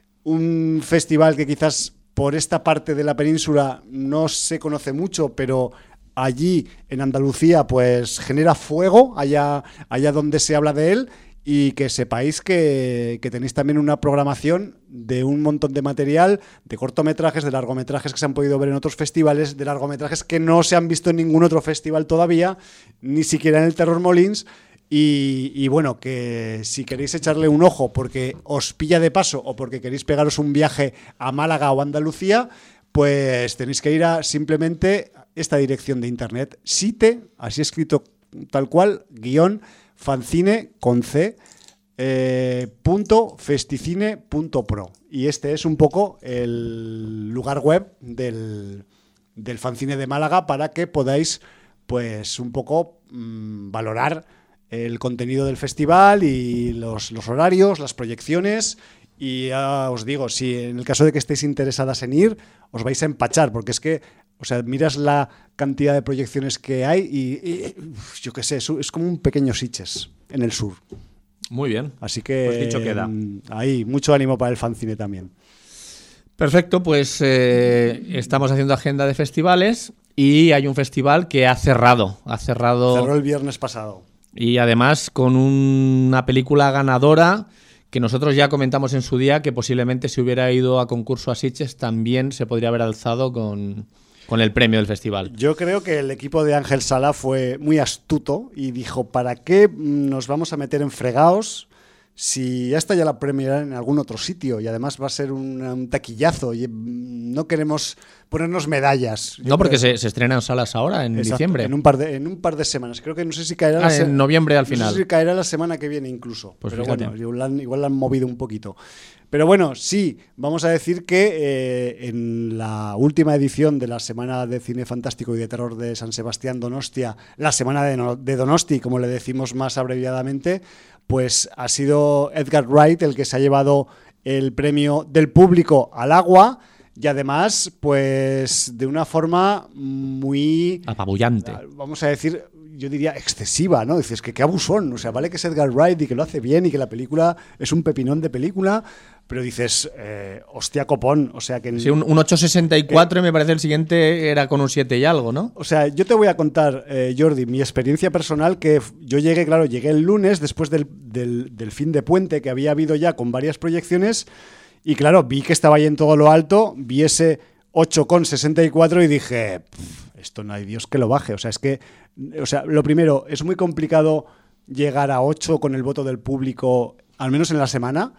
Un festival que quizás por esta parte de la península no se conoce mucho, pero allí en Andalucía pues genera fuego allá, allá donde se habla de él. Y que sepáis que, que tenéis también una programación de un montón de material, de cortometrajes, de largometrajes que se han podido ver en otros festivales, de largometrajes que no se han visto en ningún otro festival todavía, ni siquiera en el Terror Molins. Y, y bueno, que si queréis echarle un ojo porque os pilla de paso o porque queréis pegaros un viaje a Málaga o Andalucía, pues tenéis que ir a simplemente esta dirección de internet, site, así escrito tal cual, guión, fancine con C, eh, punto festicine punto pro. Y este es un poco el lugar web del, del Fancine de Málaga para que podáis pues un poco mmm, valorar el contenido del festival y los, los horarios, las proyecciones. Y ya os digo, si en el caso de que estéis interesadas en ir, os vais a empachar, porque es que, o sea, miras la cantidad de proyecciones que hay y, y yo qué sé, es, es como un pequeño Sitges en el sur. Muy bien. Así que pues dicho queda. Ahí, mucho ánimo para el Fancine también. Perfecto, pues eh, estamos haciendo agenda de festivales y hay un festival que ha cerrado. Ha cerrado. Cerró el viernes pasado. Y además con una película ganadora que nosotros ya comentamos en su día que posiblemente si hubiera ido a concurso a Sitges también se podría haber alzado con, con el premio del festival. Yo creo que el equipo de Ángel Sala fue muy astuto y dijo, ¿para qué nos vamos a meter en fregados si ya está ya la premierán en algún otro sitio? Y además va a ser un, un taquillazo y no queremos ponernos medallas. Yo no, porque se, se estrena en salas ahora, en Exacto, diciembre. En un, par de, en un par de semanas. Creo que no sé si caerá... Ah, la se- en noviembre al final. No sé si caerá la semana que viene incluso. Pues pero fíjate. bueno, igual, igual la han movido un poquito. Pero bueno, sí, vamos a decir que eh, en la última edición de la Semana de Cine Fantástico y de Terror de San Sebastián Donostia, la Semana de, no, de Donosti, como le decimos más abreviadamente, pues ha sido Edgar Wright el que se ha llevado el premio del público al agua y además, pues de una forma muy... apabullante. Vamos a decir, yo diría excesiva, ¿no? Dices que qué abusón, o sea, vale que es Edgar Wright y que lo hace bien y que la película es un pepinón de película, pero dices, eh, hostia copón, o sea que... Sí, un, un ocho sesenta y cuatro eh, y me parece el siguiente era con un siete y algo, ¿no? O sea, yo te voy a contar, eh, Jordi, mi experiencia personal, que yo llegué, claro, llegué el lunes después del, del, del fin de puente que había habido ya con varias proyecciones y claro, vi que estaba ahí en todo lo alto, vi ese ocho sesenta y cuatro y dije, esto no hay Dios que lo baje, o sea, es que, o sea, lo primero, es muy complicado llegar a ocho con el voto del público, al menos en la semana.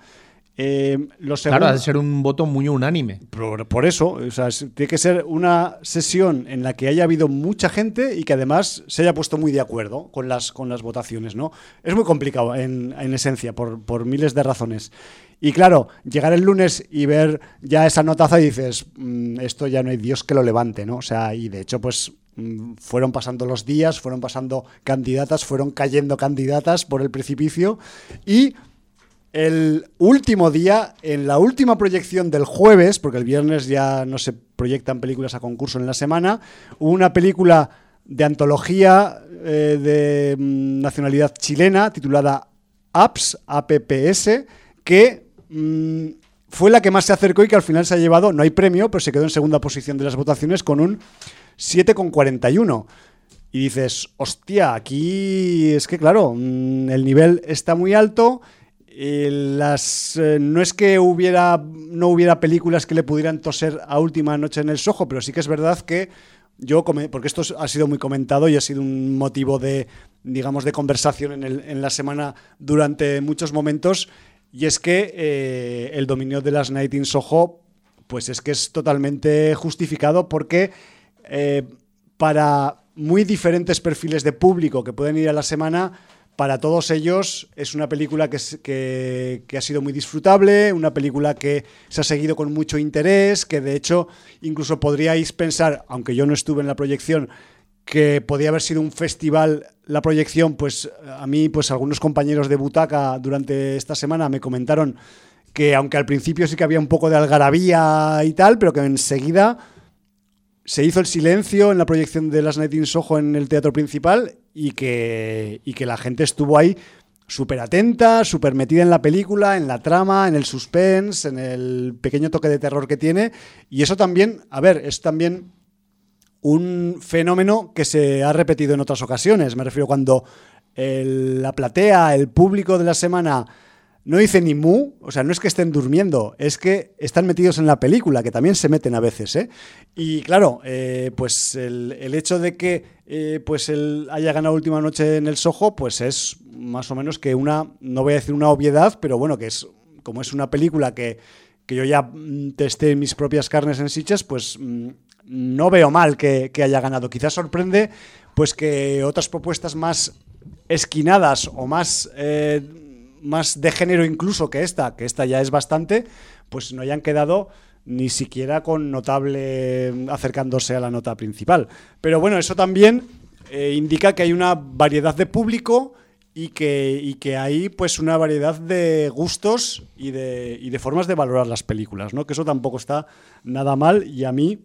Eh, lo segundo, claro, ha de ser un voto muy unánime. Por, por eso, o sea, tiene que ser una sesión en la que haya habido mucha gente y que además se haya puesto muy de acuerdo con las, con las votaciones, ¿no? Es muy complicado en, en esencia, por, por miles de razones. Y claro, llegar el lunes y ver ya esa notaza y dices, mmm, esto ya no hay Dios que lo levante, ¿no? O sea, y de hecho, pues mmm, fueron pasando los días, fueron pasando candidatas, fueron cayendo candidatas por el precipicio y... El último día, en la última proyección del jueves, porque el viernes ya no se proyectan películas a concurso en la semana, hubo una película de antología eh, de mm, nacionalidad chilena titulada Apps, A P P S, que mm, fue la que más se acercó y que al final se ha llevado, no hay premio, pero se quedó en segunda posición de las votaciones con un siete coma cuarenta y uno. Y dices, hostia, aquí es que claro, mm, el nivel está muy alto. Las, eh, no es que hubiera no hubiera películas que le pudieran toser a Última Noche en el Soho, pero sí que es verdad que yo, porque esto ha sido muy comentado y ha sido un motivo de, digamos, de conversación en, el, en la semana durante muchos momentos, y es que eh, el dominio de Last Night in Soho, pues es que es totalmente justificado porque eh, para muy diferentes perfiles de público que pueden ir a la semana, para todos ellos es una película que, que, que ha sido muy disfrutable, una película que se ha seguido con mucho interés, que de hecho incluso podríais pensar, aunque yo no estuve en la proyección, que podía haber sido un festival la proyección. Pues a mí, pues algunos compañeros de butaca durante esta semana me comentaron que aunque al principio sí que había un poco de algarabía y tal, pero que enseguida se hizo el silencio en la proyección de Last Night in Soho en el teatro principal y que, y que la gente estuvo ahí súper atenta, súper metida en la película, en la trama, en el suspense, en el pequeño toque de terror que tiene. Y eso también, a ver, es también un fenómeno que se ha repetido en otras ocasiones. Me refiero cuando el, la platea, el público de la semana no dice ni mu, o sea, no es que estén durmiendo, es que están metidos en la película, que también se meten a veces, ¿eh? Y claro, eh, pues el, el hecho de que eh, pues él haya ganado Última Noche en el Soho, pues es más o menos que una, no voy a decir una obviedad, pero bueno, que es como es una película que, que yo ya testé en mis propias carnes en Sitges, pues mmm, no veo mal que, que haya ganado. Quizás sorprende pues que otras propuestas más esquinadas o más... Eh, más de género incluso que esta, que esta ya es bastante, pues no hayan quedado ni siquiera con notable acercándose a la nota principal. Pero bueno, eso también eh, indica que hay una variedad de público y que, y que hay pues una variedad de gustos y de, y de formas de valorar las películas, ¿no? Que eso tampoco está nada mal, y a mí,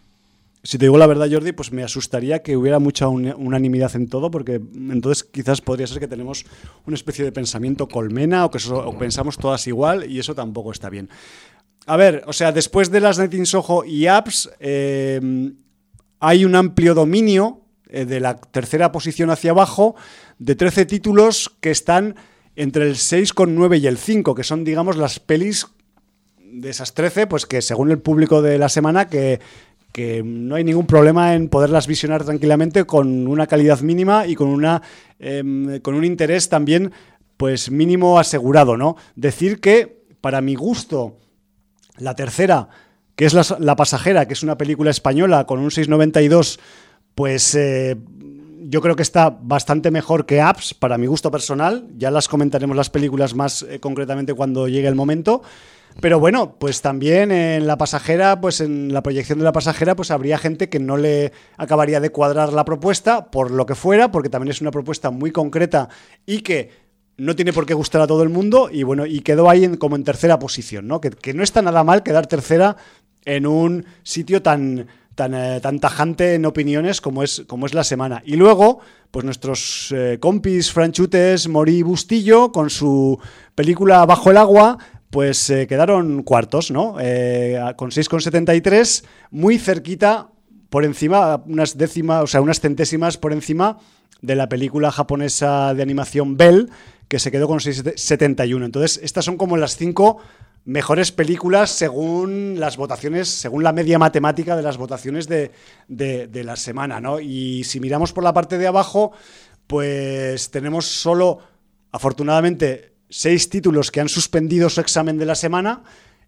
si te digo la verdad, Jordi, pues me asustaría que hubiera mucha un, unanimidad en todo, porque entonces quizás podría ser que tenemos una especie de pensamiento colmena o que eso, o pensamos todas igual, y eso tampoco está bien. A ver, o sea, después de Last Night in Soho y Apps, eh, hay un amplio dominio eh, de la tercera posición hacia abajo de trece títulos que están entre el seis coma nueve y el cinco, que son, digamos, las pelis de esas trece, pues que según el público de la semana, que... que no hay ningún problema en poderlas visionar tranquilamente con una calidad mínima y con una eh, con un interés también pues mínimo asegurado, ¿no? Decir que, para mi gusto, la tercera, que es La, la Pasajera, que es una película española con un seis coma noventa y dos, pues eh, yo creo que está bastante mejor que Apps, para mi gusto personal. Ya las comentaremos las películas más eh, concretamente cuando llegue el momento. Pero bueno, pues también en La Pasajera, pues en la proyección de La Pasajera, pues habría gente que no le acabaría de cuadrar la propuesta, por lo que fuera, porque también es una propuesta muy concreta y que no tiene por qué gustar a todo el mundo, y bueno, y quedó ahí en, como en tercera posición, ¿no? Que, que no está nada mal quedar tercera en un sitio tan, tan, eh, tan tajante en opiniones como es, como es La Semana. Y luego, pues nuestros eh, compis franchutes Mori y Bustillo, con su película Bajo el Agua, pues eh, quedaron cuartos, ¿no? Eh, con seis coma setenta y tres, muy cerquita, por encima, unas décimas, o sea, unas centésimas por encima de la película japonesa de animación Bell, que se quedó con seis coma setenta y uno. Entonces, estas son como las cinco mejores películas según las votaciones, según la media matemática de las votaciones de, de, de la semana, ¿no? Y si miramos por la parte de abajo, pues tenemos solo, afortunadamente, seis títulos que han suspendido su examen de la semana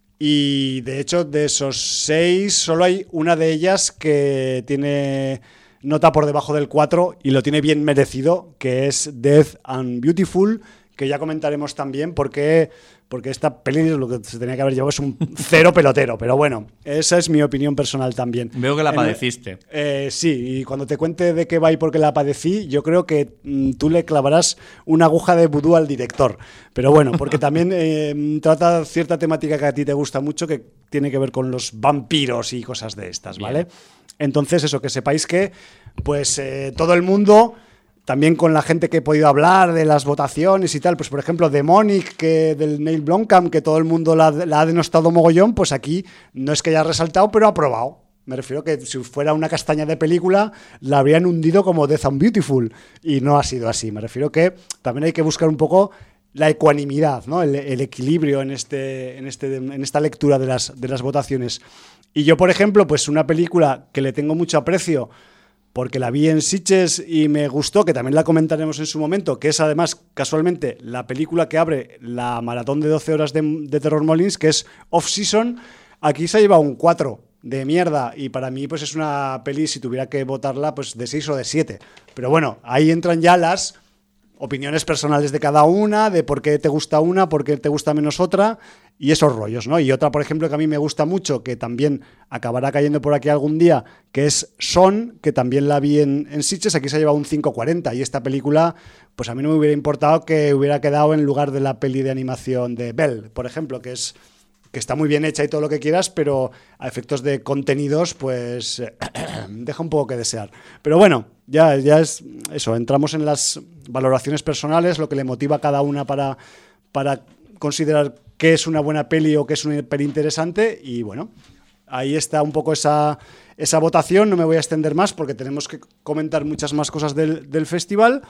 y de hecho de esos seis solo hay una de ellas que tiene nota por debajo del cuatro y lo tiene bien merecido, que es Death and Beautiful, que ya comentaremos también porque, porque esta peli lo que se tenía que haber llevado es un cero pelotero, pero bueno, esa es mi opinión personal también. Veo que la En- padeciste. Eh, sí, y cuando te cuente de qué va y por qué la padecí, yo creo que mm, tú le clavarás una aguja de vudú al director. Pero bueno, porque también eh, trata cierta temática que a ti te gusta mucho, que tiene que ver con los vampiros y cosas de estas, ¿vale? Bien. Entonces, eso, que sepáis que pues eh, todo el mundo... También con la gente que he podido hablar de las votaciones y tal, pues por ejemplo Demonic, que del Neil Blomkamp, que todo el mundo la, la ha denostado mogollón, pues aquí no es que haya resaltado, pero ha aprobado. Me refiero que si fuera una castaña de película, la habrían hundido como Death and Beautiful, y no ha sido así. Me refiero que también hay que buscar un poco la ecuanimidad, ¿no? el, el equilibrio en, este, en, este, en esta lectura de las, de las votaciones. Y yo, por ejemplo, pues una película que le tengo mucho aprecio, porque la vi en Sitges y me gustó, que también la comentaremos en su momento, que es además casualmente la película que abre la maratón de doce horas de, de Terror Molins, que es Off Season. Aquí se ha llevado un cuatro de mierda y para mí pues es una peli, si tuviera que votarla, pues de seis o de siete. Pero bueno, ahí entran ya las opiniones personales de cada una, de por qué te gusta una, por qué te gusta menos otra y esos rollos, ¿no? Y otra, por ejemplo, que a mí me gusta mucho, que también acabará cayendo por aquí algún día, que es Son, que también la vi en, en Sitges, aquí se ha llevado un cinco cuarenta y esta película, pues a mí no me hubiera importado que hubiera quedado en lugar de la peli de animación de Belle, por ejemplo, que es que está muy bien hecha y todo lo que quieras, pero a efectos de contenidos, pues deja un poco que desear. Pero bueno, ya, ya es eso, entramos en las valoraciones personales, lo que le motiva a cada una para, para considerar qué es una buena peli o qué es una peli interesante, y bueno, ahí está un poco esa, esa votación. No me voy a extender más porque tenemos que comentar muchas más cosas del, del festival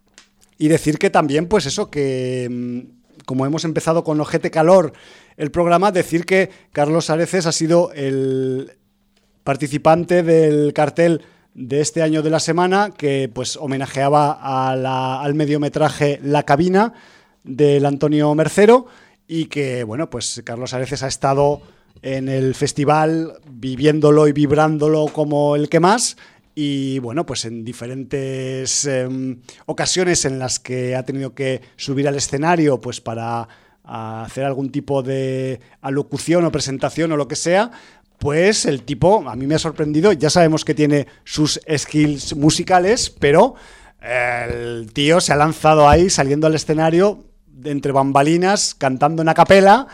y decir que también, pues eso, que como hemos empezado con Ojete Calor el programa, decir que Carlos Areces ha sido el participante del cartel de este año de la semana, que pues homenajeaba a la, al mediometraje La Cabina del Antonio Mercero, y que bueno, pues Carlos Areces ha estado en el festival viviéndolo y vibrándolo como el que más, y bueno, pues en diferentes eh, ocasiones en las que ha tenido que subir al escenario pues para hacer algún tipo de alocución o presentación o lo que sea, pues el tipo a mí me ha sorprendido. Ya sabemos que tiene sus skills musicales, pero el tío se ha lanzado ahí saliendo al escenario de entre bambalinas, cantando en a capela,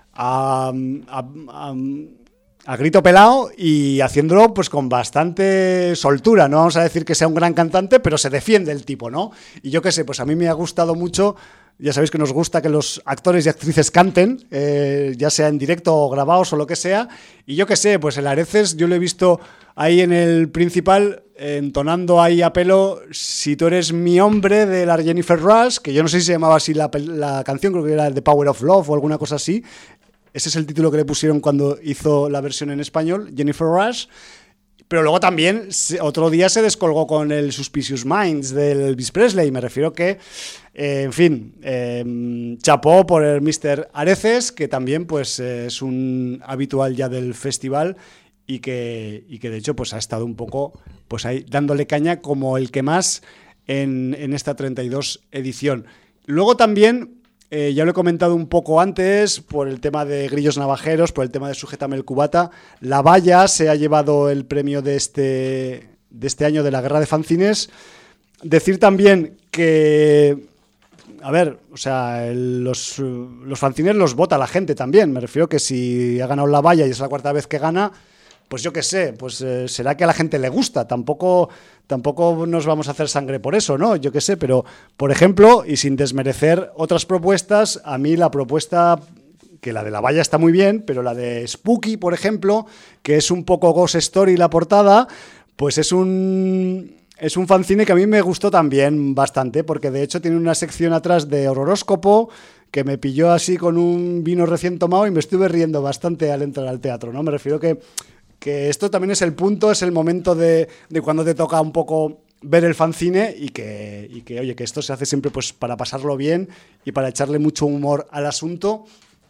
a, a, a, a grito pelado y haciéndolo pues con bastante soltura. No vamos a decir que sea un gran cantante, pero se defiende el tipo, ¿no? Y yo qué sé, pues a mí me ha gustado mucho. Ya sabéis que nos gusta que los actores y actrices canten, eh, ya sea en directo o grabados o lo que sea. Y yo qué sé, pues el Areces yo lo he visto ahí en el Principal, eh, entonando ahí a pelo Si tú eres mi hombre, de la Jennifer Rush, que yo no sé si se llamaba así la, la canción, creo que era The Power of Love o alguna cosa así. Ese es el título que le pusieron cuando hizo la versión en español, Jennifer Rush. Pero luego también otro día se descolgó con el Suspicious Minds del Elvis Presley. Me refiero que, eh, en fin, eh, chapó por el mister Areces, que también pues es un habitual ya del festival y que, y que de hecho pues ha estado un poco pues ahí dándole caña como el que más en, en esta treinta y dos edición. Luego también... Eh, ya lo he comentado un poco antes, por el tema de Grillos Navajeros, por el tema de Sujétame el Cubata. La Valla se ha llevado el premio de este, de este año de la Guerra de Fanzines. Decir también que, a ver, o sea, el, los, los fanzines los vota la gente también. Me refiero que si ha ganado La Valla y es la cuarta vez que gana, pues yo qué sé, pues eh, será que a la gente le gusta. Tampoco, tampoco nos vamos a hacer sangre por eso, ¿no? Yo qué sé, pero, por ejemplo, y sin desmerecer otras propuestas, a mí la propuesta, que la de La Valla está muy bien, pero la de Spooky, por ejemplo, que es un poco Ghost Story la portada, pues es un... Es un fanzine que a mí me gustó también bastante, porque de hecho tiene una sección atrás de hororóscopo que me pilló así con un vino recién tomado y me estuve riendo bastante al entrar al teatro, ¿no? Me refiero que... que esto también es el punto, es el momento de, de cuando te toca un poco ver el fanzine y que, y que, oye, que esto se hace siempre pues para pasarlo bien y para echarle mucho humor al asunto.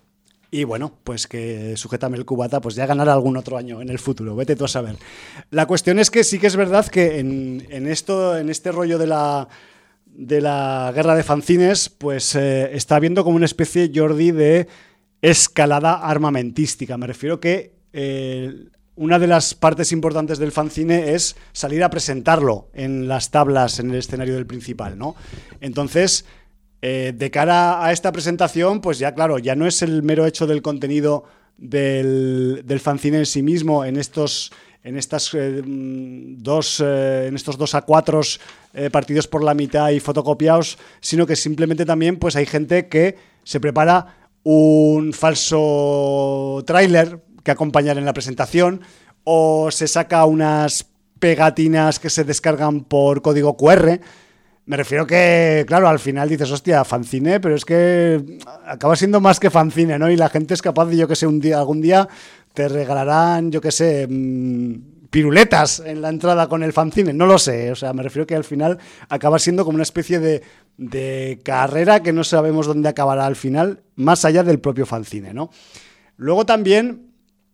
Y bueno, pues que Sujétame el cubata pues ya ganará algún otro año en el futuro, vete tú a saber. La cuestión es que sí que es verdad que en, en esto, en este rollo de la, de la guerra de fanzines, pues eh, está habiendo como una especie, Jordi, de escalada armamentística. Me refiero que eh, una de las partes importantes del fanzine es salir a presentarlo en las tablas, en el escenario del principal, ¿no? Entonces, eh, de cara a esta presentación, pues ya claro, ya no es el mero hecho del contenido del, del fanzine en sí mismo, en estos, en estas eh, dos, eh, en estos dos a cuatros eh, partidos por la mitad y fotocopiados, sino que simplemente también, pues hay gente que se prepara un falso tráiler que acompañar en la presentación, o se saca unas pegatinas que se descargan por código cu erre. Me refiero que, claro, al final dices, hostia, fanzine, pero es que acaba siendo más que fanzine, ¿no? Y la gente es capaz de, yo que sé, un día, algún día te regalarán, yo que sé, mmm, piruletas en la entrada con el fanzine, no lo sé. O sea, me refiero que al final acaba siendo como una especie de, de carrera que no sabemos dónde acabará al final, más allá del propio fanzine, ¿no? Luego también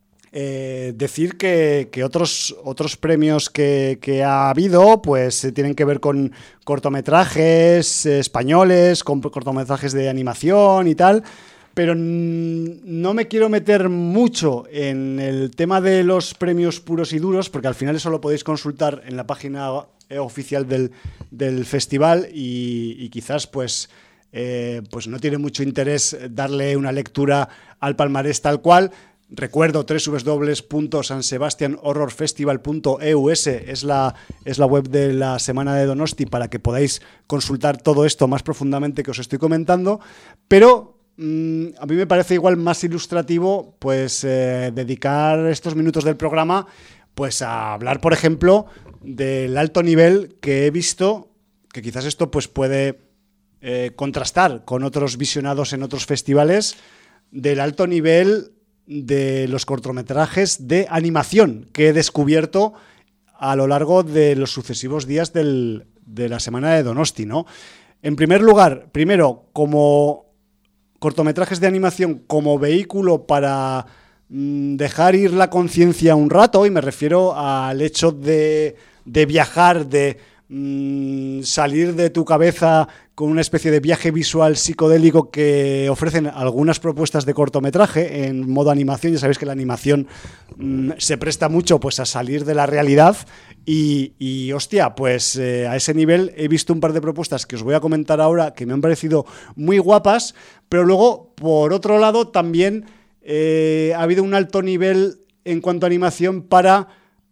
Eh, decir que, que otros, otros premios que, que ha habido pues eh, tienen que ver con cortometrajes eh, españoles, con cortometrajes de animación y tal, pero n- no me quiero meter mucho en el tema de los premios puros y duros, porque al final eso lo podéis consultar en la página eh, oficial del, del festival y, y quizás pues, eh, pues no tiene mucho interés darle una lectura al palmarés tal cual. Recuerdo, doble u doble u doble u punto san sebastian horror festival punto e u es la, es la web de la Semana de Donosti para que podáis consultar todo esto más profundamente que os estoy comentando, pero mmm, a mí me parece igual más ilustrativo pues eh, dedicar estos minutos del programa pues a hablar, por ejemplo, del alto nivel que he visto, que quizás esto pues puede eh, contrastar con otros visionados en otros festivales, del alto nivel de los cortometrajes de animación que he descubierto a lo largo de los sucesivos días del, de la Semana de Donosti, ¿no? En primer lugar, primero, como cortometrajes de animación como vehículo para mmm, dejar ir la conciencia un rato, y me refiero al hecho de, de viajar, de mmm, salir de tu cabeza con una especie de viaje visual psicodélico que ofrecen algunas propuestas de cortometraje en modo animación. Ya sabéis que la animación mmm, se presta mucho pues a salir de la realidad y, y hostia, pues eh, a ese nivel he visto un par de propuestas que os voy a comentar ahora que me han parecido muy guapas, pero luego, por otro lado, también eh, ha habido un alto nivel en cuanto a animación para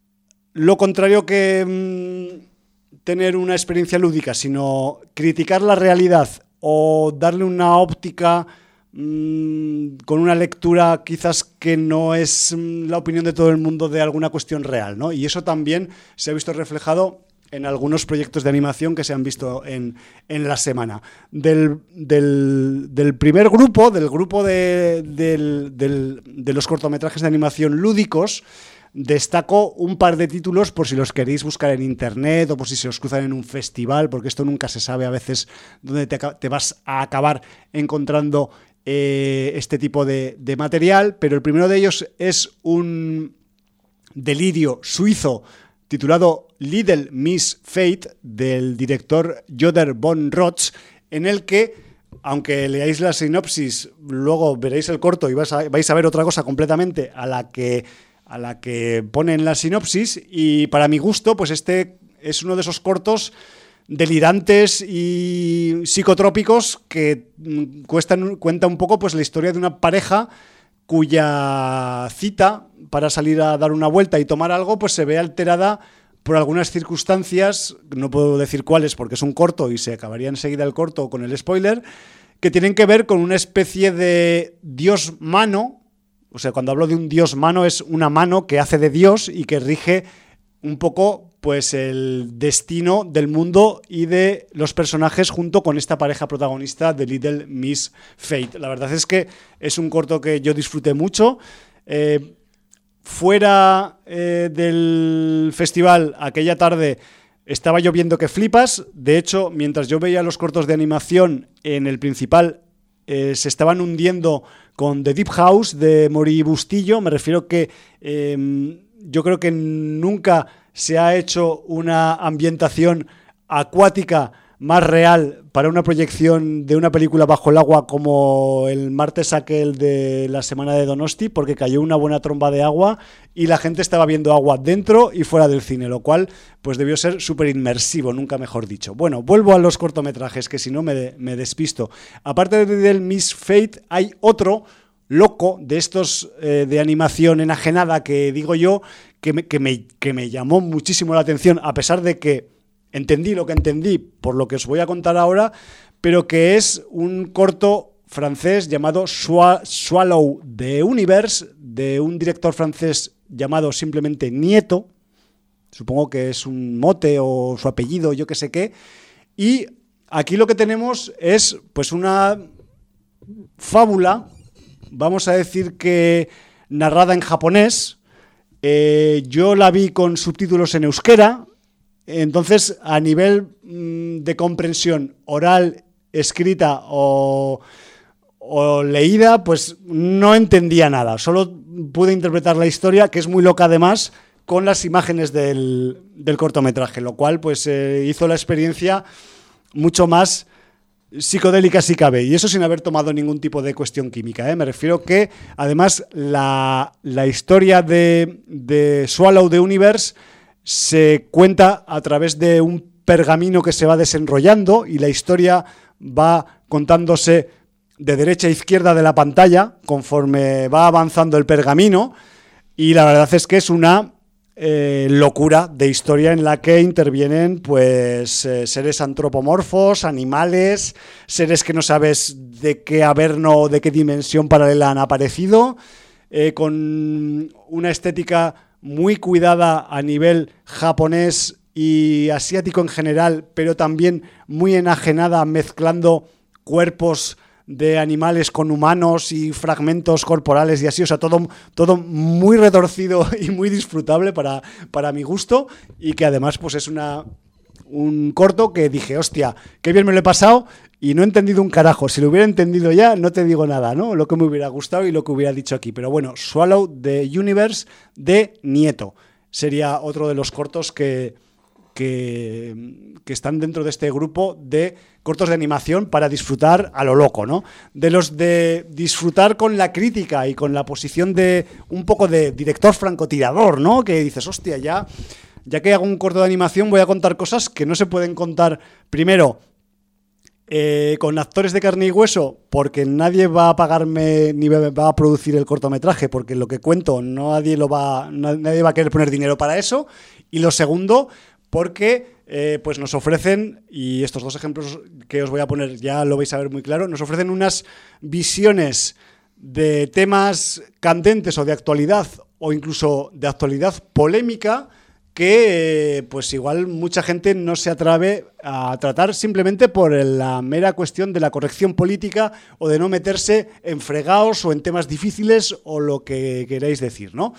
lo contrario que Mmm, tener una experiencia lúdica, sino criticar la realidad o darle una óptica mmm, con una lectura quizás que no es mmm, la opinión de todo el mundo de alguna cuestión real, ¿no? Y eso también se ha visto reflejado en algunos proyectos de animación que se han visto en, en la semana. Del, del, del primer grupo, del grupo de, del, del, de los cortometrajes de animación lúdicos, destaco un par de títulos por si los queréis buscar en internet o por si se os cruzan en un festival, porque esto nunca se sabe a veces dónde te, te vas a acabar encontrando eh, este tipo de, de material, pero el primero de ellos es un delirio suizo titulado Little Miss Fate del director Joder von Rotz, en el que, aunque leáis la sinopsis, luego veréis el corto y vais a, vais a ver otra cosa completamente a la que a la que ponen la sinopsis, y para mi gusto, pues este es uno de esos cortos delirantes y psicotrópicos que cuestan, cuenta un poco pues la historia de una pareja cuya cita para salir a dar una vuelta y tomar algo pues se ve alterada por algunas circunstancias, no puedo decir cuáles porque es un corto y se acabaría enseguida el corto con el spoiler, que tienen que ver con una especie de dios mano. O sea, cuando hablo de un dios mano, es una mano que hace de Dios y que rige un poco pues el destino del mundo y de los personajes junto con esta pareja protagonista de Little Miss Fate. La verdad es que es un corto que yo disfruté mucho. Eh, fuera eh, del festival, aquella tarde, estaba lloviendo que flipas. De hecho, mientras yo veía los cortos de animación en el principal, eh, se estaban hundiendo con The Deep House de Mori Bustillo. Me refiero que eh, yo creo que nunca se ha hecho una ambientación acuática más real para una proyección de una película bajo el agua como el martes aquel de la semana de Donosti, porque cayó una buena tromba de agua y la gente estaba viendo agua dentro y fuera del cine, lo cual pues debió ser súper inmersivo, nunca mejor dicho. Bueno, vuelvo a los cortometrajes, que si no me, me despisto. Aparte del Miss Fate, hay otro loco de estos eh, de animación enajenada que digo yo, que me, que, me, que me llamó muchísimo la atención, a pesar de que entendí lo que entendí por lo que os voy a contar ahora, pero que es un corto francés llamado Swallow the Universe, de un director francés llamado simplemente Nieto, supongo que es un mote o su apellido, yo qué sé qué, y aquí lo que tenemos es pues una fábula, vamos a decir que narrada en japonés. eh, yo la vi con subtítulos en euskera. Entonces, a nivel mmm, de comprensión oral, escrita o, o leída, pues no entendía nada. Solo pude interpretar la historia, que es muy loca además, con las imágenes del, del cortometraje, lo cual pues eh, hizo la experiencia mucho más psicodélica si cabe, y eso sin haber tomado ningún tipo de cuestión química, ¿eh? Me refiero que además la, la historia de, de Swallow the Universe se cuenta a través de un pergamino que se va desenrollando y la historia va contándose de derecha a izquierda de la pantalla conforme va avanzando el pergamino, y la verdad es que es una eh, locura de historia en la que intervienen pues eh, seres antropomorfos, animales, seres que no sabes de qué averno o de qué dimensión paralela han aparecido, eh, con una estética muy cuidada a nivel japonés y asiático en general, pero también muy enajenada, mezclando cuerpos de animales con humanos y fragmentos corporales y así, o sea, todo, todo muy retorcido y muy disfrutable para, para mi gusto, y que además pues es una, un corto que dije, hostia, qué bien me lo he pasado y no he entendido un carajo. Si lo hubiera entendido ya, no te digo nada, ¿no? Lo que me hubiera gustado y lo que hubiera dicho aquí. Pero bueno, Swallow the Universe de Nieto sería otro de los cortos que, que, que están dentro de este grupo de cortos de animación para disfrutar a lo loco, ¿no? De los de disfrutar con la crítica y con la posición de un poco de director francotirador, ¿no? Que dices, hostia, ya, ya que hago un corto de animación voy a contar cosas que no se pueden contar primero Eh, con actores de carne y hueso, porque nadie va a pagarme ni va a producir el cortometraje, porque lo que cuento nadie lo va, nadie va a querer poner dinero para eso. Y lo segundo, porque eh, pues nos ofrecen, y estos dos ejemplos que os voy a poner ya lo vais a ver muy claro, nos ofrecen unas visiones de temas candentes o de actualidad, o incluso de actualidad polémica, que pues igual mucha gente no se atreve a tratar simplemente por la mera cuestión de la corrección política o de no meterse en fregaos o en temas difíciles o lo que queráis decir, ¿no?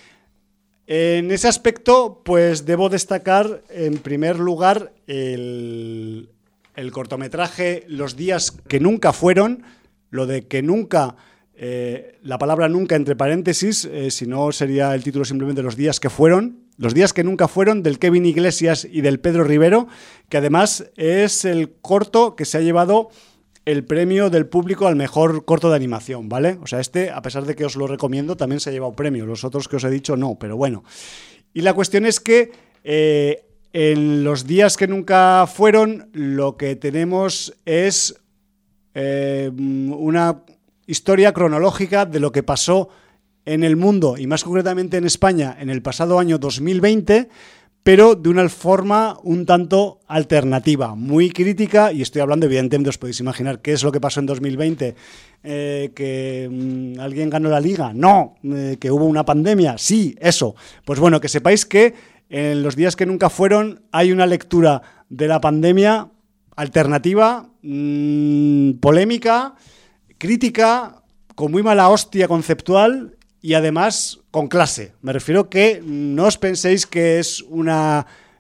En ese aspecto, pues debo destacar en primer lugar el, el cortometraje Los días que nunca fueron, lo de que nunca... Eh, la palabra nunca entre paréntesis, eh, si no sería el título simplemente Los días que fueron, Los días que nunca fueron, del Kevin Iglesias y del Pedro Rivero, que además es el corto que se ha llevado el premio del público al mejor corto de animación, ¿vale? O sea, este, a pesar de que os lo recomiendo, también se ha llevado premio, los otros que os he dicho no, pero bueno. Y la cuestión es que eh, en Los días que nunca fueron lo que tenemos es eh, una historia cronológica de lo que pasó en el mundo y más concretamente en España en el pasado año dos mil veinte, pero de una forma un tanto alternativa, muy crítica, y estoy hablando, evidentemente os podéis imaginar qué es lo que pasó en dos mil veinte, eh, que mmm, alguien ganó la liga, no, eh, que hubo una pandemia, sí, eso. Pues bueno, que sepáis que en Los días que nunca fueron hay una lectura de la pandemia alternativa, mmm, polémica, crítica, con muy mala hostia conceptual y además con clase. Me refiero que no os penséis que es una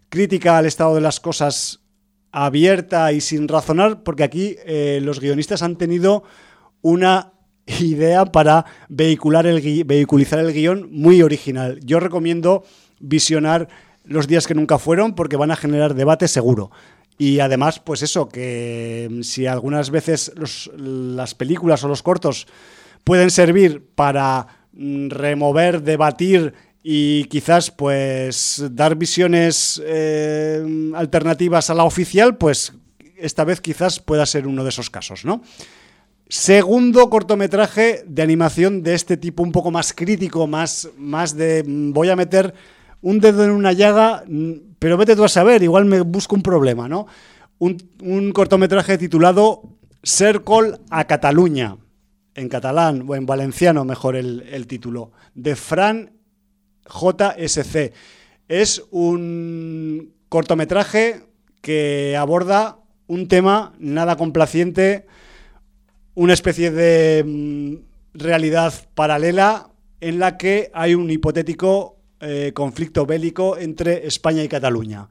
crítica al estado de las cosas abierta y sin razonar, porque aquí eh, los guionistas han tenido una idea para vehicular el gui- vehiculizar el guión muy original. Yo recomiendo visionar Los días que nunca fueron, porque van a generar debate seguro. Y además, pues eso, que si algunas veces los, las películas o los cortos pueden servir para mm, remover, debatir y quizás pues dar visiones eh, alternativas a la oficial, pues esta vez quizás pueda ser uno de esos casos, ¿no? Segundo cortometraje de animación de este tipo, un poco más crítico, más, más de voy a meter un dedo en una llaga, pero vete tú a saber, igual me busco un problema, ¿no? Un, un cortometraje titulado Cercol a Catalunya, en catalán o en valenciano mejor el, el título, de Fran J S C. Es un cortometraje que aborda un tema nada complaciente, una especie de mm, realidad paralela en la que hay un hipotético eh, conflicto bélico entre España y Cataluña.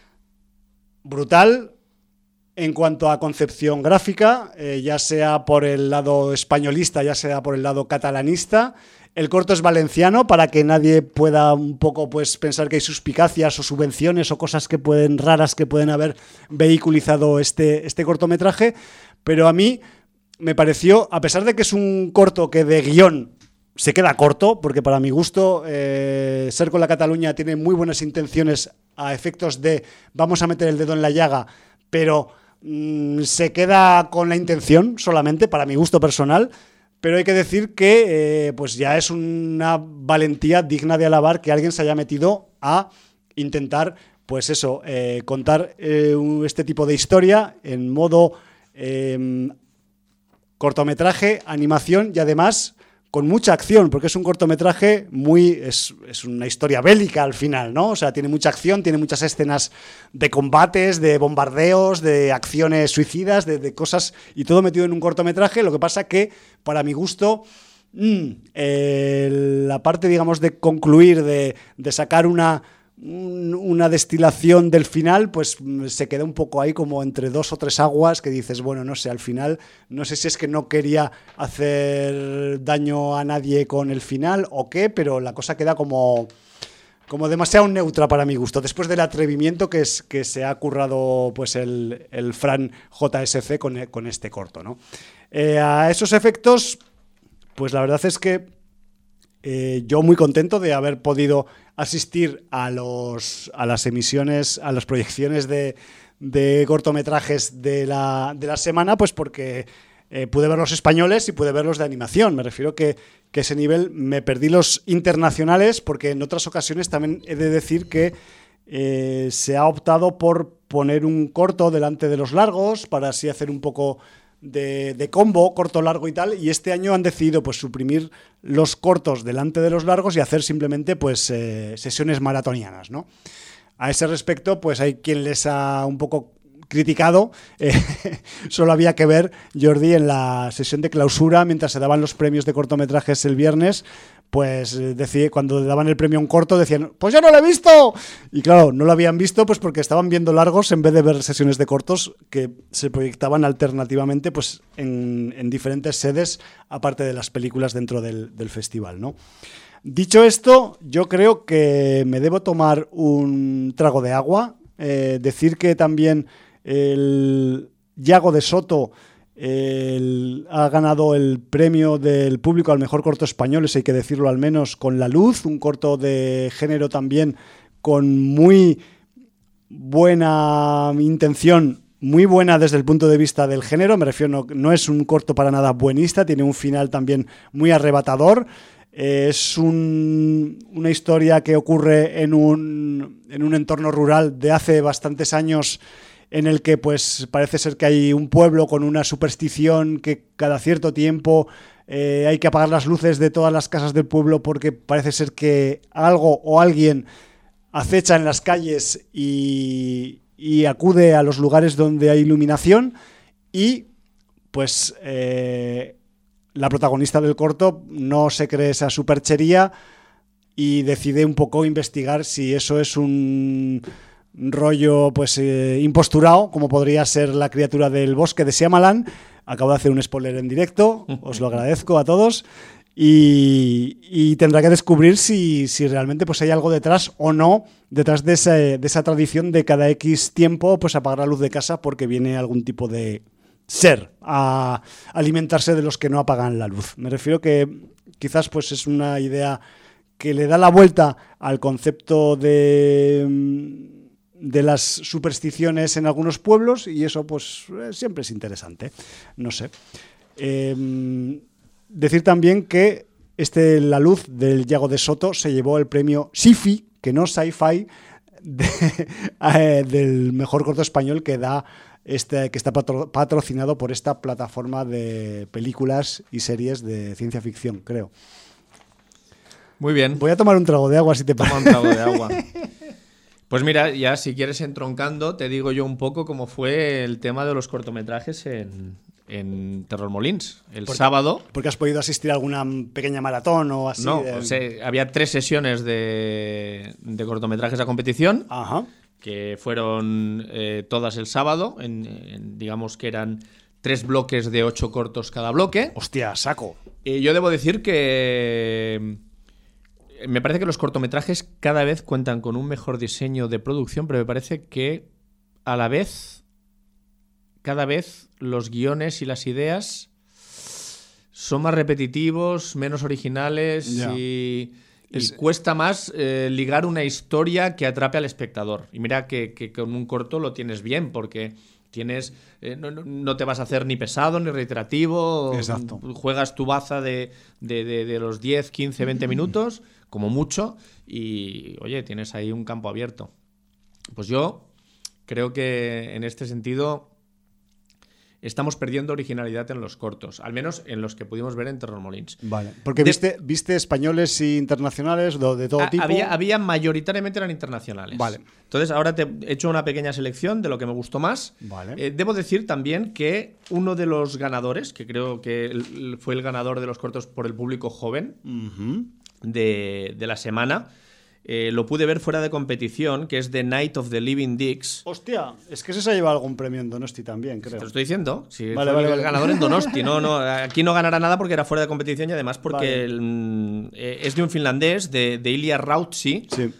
Brutal en cuanto a concepción gráfica, eh, ya sea por el lado españolista, ya sea por el lado catalanista. El corto es valenciano para que nadie pueda un poco pues pensar que hay suspicacias o subvenciones o cosas que pueden raras que pueden haber vehiculizado este, este cortometraje, pero a mí me pareció, a pesar de que es un corto que de guión se queda corto, porque para mi gusto eh, Cercol a Catalunya tiene muy buenas intenciones a efectos de vamos a meter el dedo en la llaga, pero mmm, se queda con la intención solamente, para mi gusto personal. Pero hay que decir que eh, pues ya es una valentía digna de alabar que alguien se haya metido a intentar, pues eso, eh, contar eh, este tipo de historia en modo eh, cortometraje, animación y además con mucha acción, porque es un cortometraje muy... Es, es una historia bélica al final, ¿no? O sea, tiene mucha acción, tiene muchas escenas de combates, de bombardeos, de acciones suicidas, de, de cosas, y todo metido en un cortometraje. Lo que pasa que, para mi gusto, mmm, eh, la parte, digamos, de concluir, de, de sacar una... una destilación del final, pues se queda un poco ahí como entre dos o tres aguas que dices, bueno, no sé, al final no sé si es que no quería hacer daño a nadie con el final o qué, pero la cosa queda como, como demasiado neutra para mi gusto, después del atrevimiento que, es, que se ha currado pues el, el Fran J S C con, con este corto, ¿no? Eh, a esos efectos, pues la verdad es que Eh, yo muy contento de haber podido asistir a los a las emisiones, a las proyecciones de, de cortometrajes de la, de la semana, pues porque eh, pude ver los españoles y pude ver los de animación. Me refiero que, que ese nivel me perdí los internacionales, porque en otras ocasiones también he de decir que eh, se ha optado por poner un corto delante de los largos para así hacer un poco De, de combo, corto, largo y tal, y este año han decidido pues suprimir los cortos delante de los largos y hacer simplemente pues eh, sesiones maratonianas, ¿no? A ese respecto, pues hay quien les ha un poco criticado, eh, solo había que ver, Jordi, en la sesión de clausura, mientras se daban los premios de cortometrajes el viernes, pues decía, cuando le daban el premio a un corto decían, pues yo no lo he visto, y claro, no lo habían visto pues porque estaban viendo largos en vez de ver sesiones de cortos que se proyectaban alternativamente pues en, en diferentes sedes aparte de las películas dentro del, del festival, ¿no? Dicho esto, yo creo que me debo tomar un trago de agua, eh, decir que también el Yago de Soto El, ha ganado el premio del público al mejor corto español, eso hay que decirlo al menos, con La Luz, un corto de género también con muy buena intención, muy buena desde el punto de vista del género, me refiero, no, no es un corto para nada buenista, tiene un final también muy arrebatador, eh, es un, una historia que ocurre en un, en un entorno rural de hace bastantes años, en el que pues parece ser que hay un pueblo con una superstición que cada cierto tiempo eh, hay que apagar las luces de todas las casas del pueblo porque parece ser que algo o alguien acecha en las calles y, y acude a los lugares donde hay iluminación y pues eh, la protagonista del corto no se cree esa superchería y decide un poco investigar si eso es un... rollo pues eh, imposturado, como podría ser La criatura del bosque de Shyamalan. Acabo de hacer un spoiler en directo, os lo agradezco a todos. Y, y tendrá que descubrir si, si realmente pues hay algo detrás o no, detrás de esa, de esa tradición de cada X tiempo pues apagar la luz de casa porque viene algún tipo de ser a alimentarse de los que no apagan la luz. Me refiero que quizás pues es una idea que le da la vuelta al concepto de, de las supersticiones en algunos pueblos y eso pues siempre es interesante. No sé. Eh, Decir también que este La luz del Yago de Soto se llevó el premio Sci-Fi, que no Sci-Fi, de, eh, del mejor corto español que da este, que está patro, patrocinado por esta plataforma de películas y series de ciencia ficción, creo. Muy bien. Voy a tomar un trago de agua si te parece. Toma un trago de agua. Pues mira, ya si quieres entroncando, te digo yo un poco cómo fue el tema de los cortometrajes en... en Terror Molins, el porque, sábado. ¿Porque has podido asistir a alguna pequeña maratón o así? No, de... o sea, había tres sesiones de, de cortometrajes a competición, Ajá. que fueron eh, todas el sábado, en, en, digamos que eran tres bloques de ocho cortos cada bloque. Hostia, saco. Eh, yo debo decir que me parece que los cortometrajes cada vez cuentan con un mejor diseño de producción, pero me parece que a la vez... cada vez los guiones y las ideas son más repetitivos, menos originales yeah. y, y es... cuesta más eh, ligar una historia que atrape al espectador. Y mira que, que con un corto lo tienes bien, porque tienes eh, no, no te vas a hacer ni pesado ni reiterativo. Exacto. Juegas tu baza de, de, de, de los diez, quince, veinte minutos, como mucho, y oye, tienes ahí un campo abierto. Pues yo creo que en este sentido... estamos perdiendo originalidad en los cortos, al menos en los que pudimos ver en Terror Molins. Vale, porque de... viste, viste españoles e internacionales de, de todo a, tipo. Había, había mayoritariamente eran internacionales. Vale. Entonces ahora te he hecho una pequeña selección de lo que me gustó más. Vale. Eh, debo decir también que uno de los ganadores, que creo que el, fue el ganador de los cortos por el público joven uh-huh. de, de la semana, Eh, lo pude ver fuera de competición, que es The Night of the Living Dicks. Hostia, es que ese se ha llevado algún premio en Donosti también, creo. Te lo estoy diciendo. Sí, vale, fue vale, el vale. ganador en Donosti. No, no, aquí no ganará nada porque era fuera de competición y además porque vale. el, eh, es de un finlandés, de, de Ilya Rautsi. Sí.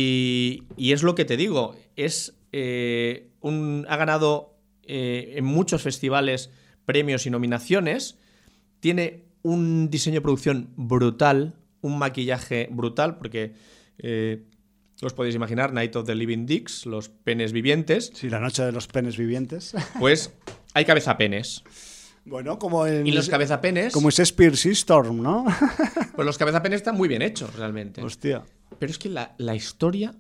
Y, y es lo que te digo. Es eh, un, ha ganado eh, en muchos festivales premios y nominaciones. Tiene un diseño de producción brutal, un maquillaje brutal, porque... Eh, os podéis imaginar, Night of the Living Dicks, los penes vivientes. Sí, la noche de los penes vivientes. Pues hay cabezapenes. Bueno, como en... Y los cabezapenes... Como es Spear Storm, ¿no? Pues los cabezapenes están muy bien hechos, realmente. Hostia. Pero es que la, la historia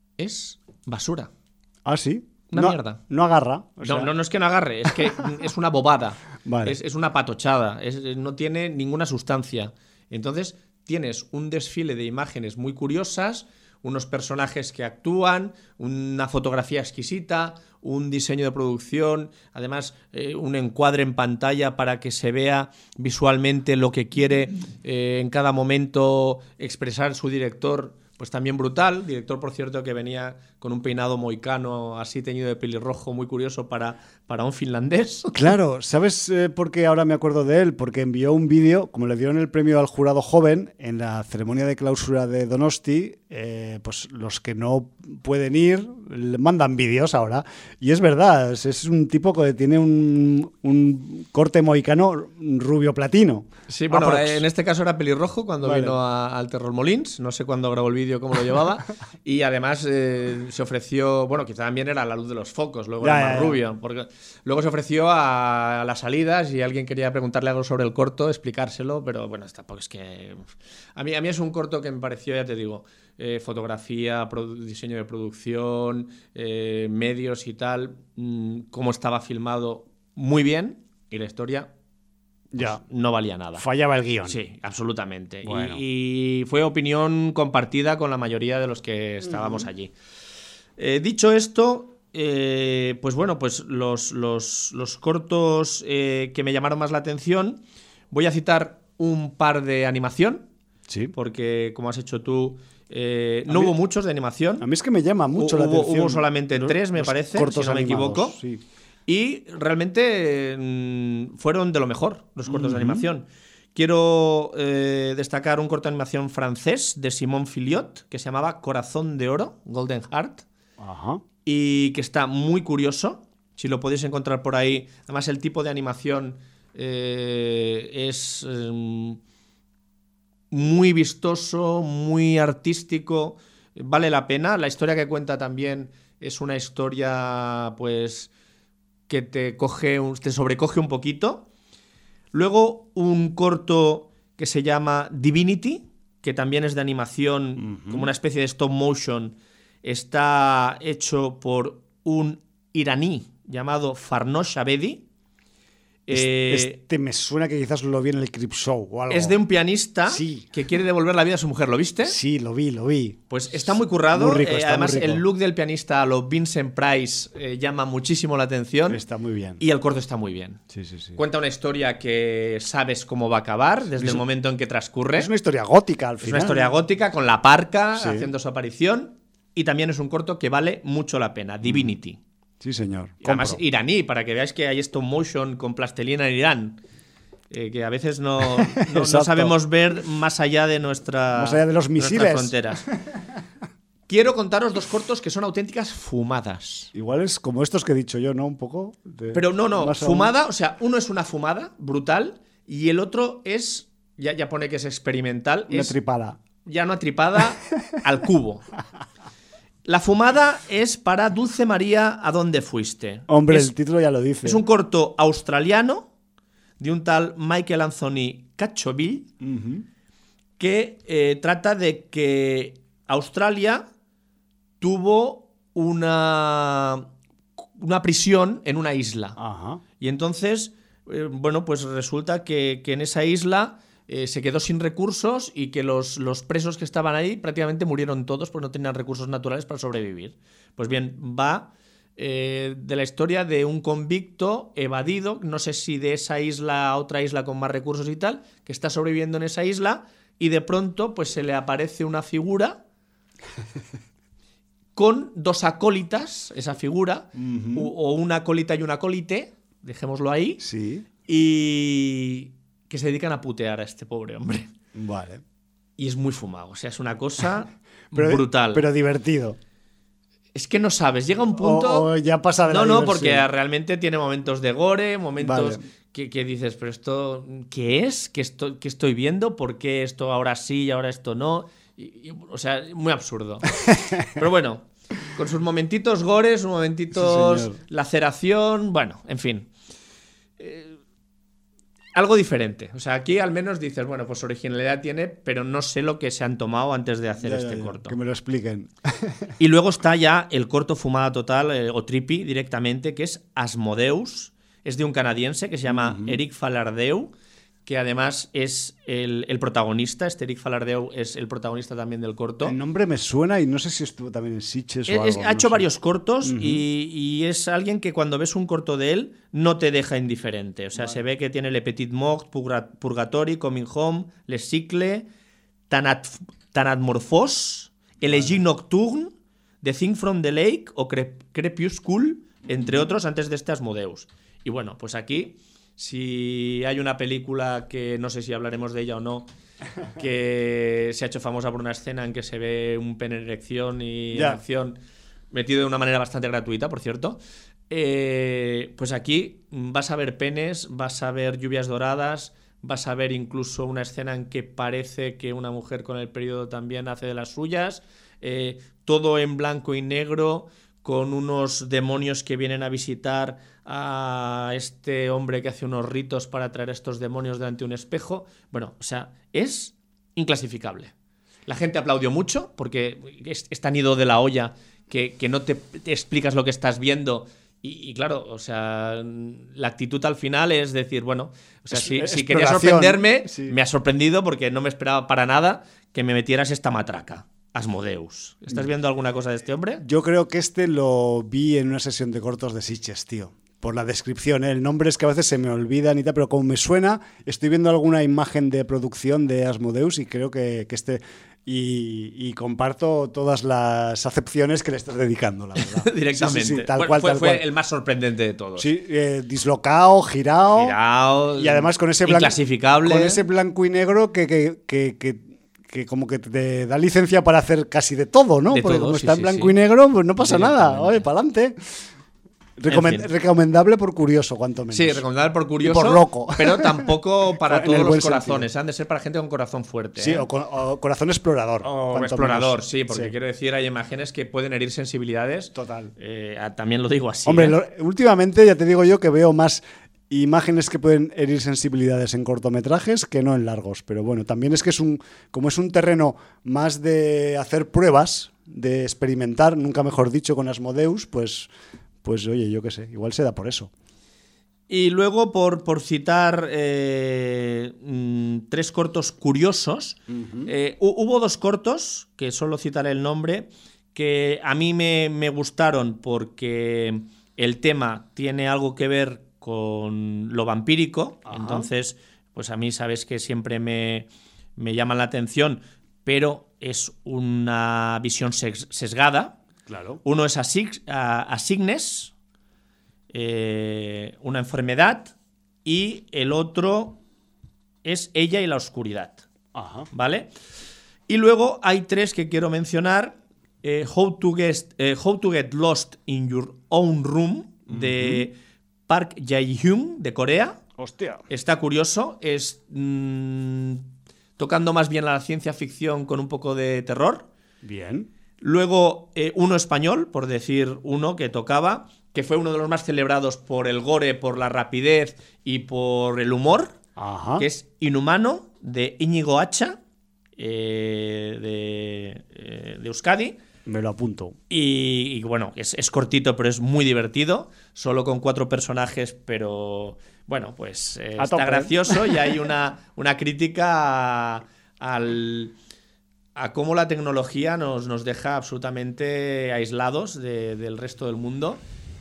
es basura. ¿Ah, sí? Una no, mierda. No agarra. O sea... no, no, no es que no agarre, es que es una bobada. Vale. Es, es una patochada. Es, no tiene ninguna sustancia. Entonces... tienes un desfile de imágenes muy curiosas, unos personajes que actúan, una fotografía exquisita, un diseño de producción, además eh, un encuadre en pantalla para que se vea visualmente lo que quiere eh, en cada momento expresar su director, pues también brutal. Director, por cierto, que venía con un peinado moicano así teñido de pelirrojo, muy curioso para, para un finlandés. Claro, ¿sabes eh, por qué ahora me acuerdo de él? Porque envió un vídeo, como le dieron el premio al jurado joven en la ceremonia de clausura de Donosti, eh, pues los que no pueden ir le mandan vídeos ahora. Y es verdad, es un tipo que tiene un, un corte moicano rubio platino. Sí, bueno, Aprox. En este caso era pelirrojo cuando vale. vino a, al Terror Molins, no sé cuándo grabó el vídeo, cómo lo llevaba, y además eh, se ofreció, bueno, quizá también era la luz de los focos, luego ya, era más ya, ya. rubio, porque luego se ofreció a, a las salidas y alguien quería preguntarle algo sobre el corto, explicárselo, pero bueno, tampoco es que... A mí, a mí es un corto que me pareció, ya te digo, eh, fotografía, diseño de producción, eh, medios y tal, mmm, cómo estaba filmado muy bien, y la historia... Pues ya. No valía nada. Fallaba el guión. Sí, absolutamente. Bueno. Y, y fue opinión compartida con la mayoría de los que estábamos mm. allí. Eh, dicho esto, eh, pues bueno, pues los, los, los cortos eh, que me llamaron más la atención, voy a citar un par de animación, sí. porque como has hecho tú, Eh, no mí, hubo muchos de animación. A mí es que me llama mucho hubo, la atención. Hubo solamente los, tres, me los parece, si no me equivoco. Sí. Y realmente mmm, fueron de lo mejor los cortos uh-huh. de animación. Quiero eh, destacar un corto de animación francés de Simon Filliot que se llamaba Corazón de Oro, Golden Heart, uh-huh. y que está muy curioso. Si lo podéis encontrar por ahí. Además, el tipo de animación eh, es eh, muy vistoso, muy artístico. Vale la pena. La historia que cuenta también es una historia, pues, que te coge, te sobrecoge un poquito. Luego un corto que se llama Divinity, que también es de animación, uh-huh. como una especie de stop motion. Está hecho por un iraní llamado Farnosh Abedi. Este eh, me suena que quizás lo vi en el Creepshow o algo. Es de un pianista sí. que quiere devolver la vida a su mujer. ¿Lo viste? Sí, lo vi, lo vi. Pues está muy currado. Muy rico, eh, está además, muy rico. El look del pianista a lo Vincent Price eh, llama muchísimo la atención. Está muy bien. Y el corto está muy bien. Sí, sí, sí. Cuenta una historia que sabes cómo va a acabar desde es, el momento en que transcurre. Es una historia gótica al final. Es una historia gótica con la parca sí. haciendo su aparición. Y también es un corto que vale mucho la pena. Divinity. Sí, señor. Y además iraní, para que veáis que hay stop motion con plastilina en Irán. Eh, que a veces no, no, no sabemos ver más allá de, nuestra, más allá de los misiles. nuestras fronteras. Quiero contaros dos cortos que son auténticas fumadas. Igual es como estos que he dicho yo, ¿no? Un poco. De... Pero no, no. Fumada, o sea, uno es una fumada brutal y el otro es. Ya, ya pone que es experimental. Una es tripada. Ya una tripada al cubo. La fumada es para Dulce María, ¿a dónde fuiste? Hombre, es, el título ya lo dice. Es un corto australiano de un tal Michael Anthony Cachoville uh-huh. que eh, trata de que Australia tuvo una, una prisión en una isla. Uh-huh. Y entonces, eh, bueno, pues resulta que, que en esa isla Eh, se quedó sin recursos y que los, los presos que estaban ahí prácticamente murieron todos porque no tenían recursos naturales para sobrevivir. Pues bien, va eh, de la historia de un convicto evadido, no sé si de esa isla a otra isla con más recursos y tal, que está sobreviviendo en esa isla y de pronto pues se le aparece una figura con dos acólitas, esa figura, uh-huh. o, o una acólita y un acólite, dejémoslo ahí, sí. y... que se dedican a putear a este pobre hombre. Vale. Y es muy fumado. O sea, es una cosa pero, brutal. Pero divertido. Es que no sabes. Llega un punto... O, o ya pasa de no, la no, diversión. porque realmente tiene momentos de gore, momentos vale. que, que dices, pero esto, ¿qué es? ¿Qué estoy, qué estoy viendo? ¿Por qué esto ahora sí y ahora esto no? Y, y, o sea, muy absurdo. Pero bueno, con sus momentitos gores, sus momentitos sí, laceración, bueno, en fin. Eh, Algo diferente. O sea, aquí al menos dices, bueno, pues originalidad tiene, pero no sé lo que se han tomado antes de hacer ya, este ya, ya. corto. Que me lo expliquen. Y luego está ya el corto fumada total, eh, o trippy directamente, que es Asmodeus. Es de un canadiense que se llama uh-huh. Eric Falardeu, que además es el, el protagonista. Este Eric Falardeu es el protagonista también del corto. El nombre me suena y no sé si estuvo también en Sitges es, o algo. Ha hecho no varios sé. cortos uh-huh. y, y es alguien que cuando ves un corto de él no te deja indiferente. O sea, vale. Se ve que tiene Le Petit Mort, Purgatory, Coming Home, Le Cycle, Tanat, Tanatmorphose, Elegie vale. Nocturne, The Thing from the Lake o Cre- Crepuscule, entre uh-huh. otros, antes de este Asmodeus. Y bueno, pues aquí... Si hay una película que no sé si hablaremos de ella o no, que se ha hecho famosa por una escena en que se ve un pene en erección y yeah. en acción metido de una manera bastante gratuita, por cierto, eh, pues aquí vas a ver penes, vas a ver lluvias doradas, vas a ver incluso una escena en que parece que una mujer con el periodo también hace de las suyas, eh, todo en blanco y negro, con unos demonios que vienen a visitar a este hombre que hace unos ritos para traer a estos demonios delante de un espejo. Bueno, o sea, es inclasificable. La gente aplaudió mucho porque es, es tan ido de la olla que, que no te, te explicas lo que estás viendo. Y, y claro, o sea, la actitud al final es decir, bueno, o sea, es, si, si quería sorprenderme, sí. Me ha sorprendido porque no me esperaba para nada que me metieras esta matraca. Asmodeus. ¿Estás viendo alguna cosa de este hombre? Yo creo que este lo vi en una sesión de cortos de Sitges, tío. Por la descripción, ¿eh? El nombre es que a veces se me olvidan y tal, pero como me suena, estoy viendo alguna imagen de producción de Asmodeus y creo que, que este Y, y comparto todas las acepciones que le estás dedicando, la verdad. Directamente. Sí, sí, sí, tal Bueno, cual, fue tal fue cual. el más sorprendente de todos. Sí, eh, dislocado, girado, Girao, y además con ese blanco, inclasificable. con ese blanco y negro que, que, que, que, que como que te da licencia para hacer casi de todo, ¿no? De Porque todo, como sí, está en sí, blanco sí. y negro, pues no pasa nada. Directamente. Oye, para adelante. Recomen- En fin. Recomendable por curioso, cuanto menos. Sí, recomendable por curioso, Y por loco. pero tampoco para En todos el los buen corazones. sentido. Han de ser para gente con corazón fuerte. Sí, ¿eh? o, co- o corazón explorador. O cuanto explorador, menos. sí, porque Sí. quiero decir, hay imágenes que pueden herir sensibilidades. Total. Eh, ah, también lo digo así. Hombre, ¿eh? lo- últimamente ya te digo yo que veo más imágenes que pueden herir sensibilidades en cortometrajes que no en largos. Pero bueno, también es que es un, como es un terreno más de hacer pruebas, de experimentar, nunca mejor dicho, con Asmodeus, pues, pues oye, yo qué sé, igual se da por eso. Y luego, por, por citar eh, mm, tres cortos curiosos, eh, hu- hubo dos cortos, que solo citaré el nombre, que a mí me, me gustaron porque el tema tiene algo que ver con lo vampírico. Ajá. Entonces, pues a mí sabes que siempre me, me llama la atención, pero es una visión ses- sesgada. Claro. Uno es asig- a- Asignes, eh, una enfermedad, y el otro es Ella y la oscuridad, Ajá. ¿vale? Y luego hay tres que quiero mencionar. eh, How, to Get, eh, How to Get Lost in Your Own Room, de Park Jae-hyun, de Corea. Hostia. Está curioso, es mm, tocando más bien la ciencia ficción con un poco de terror. Bien. Luego, eh, uno español, por decir uno que tocaba, que fue uno de los más celebrados por el gore, por la rapidez y por el humor, Ajá. que es Inhumano, de Íñigo Hacha, eh, de, eh, de Euskadi. Me lo apunto. Y, y, bueno, es, es cortito, pero es muy divertido, solo con cuatro personajes, pero bueno, pues eh, A está tope. gracioso y hay una, una crítica a, al, a cómo la tecnología nos, nos deja absolutamente aislados de- del resto del mundo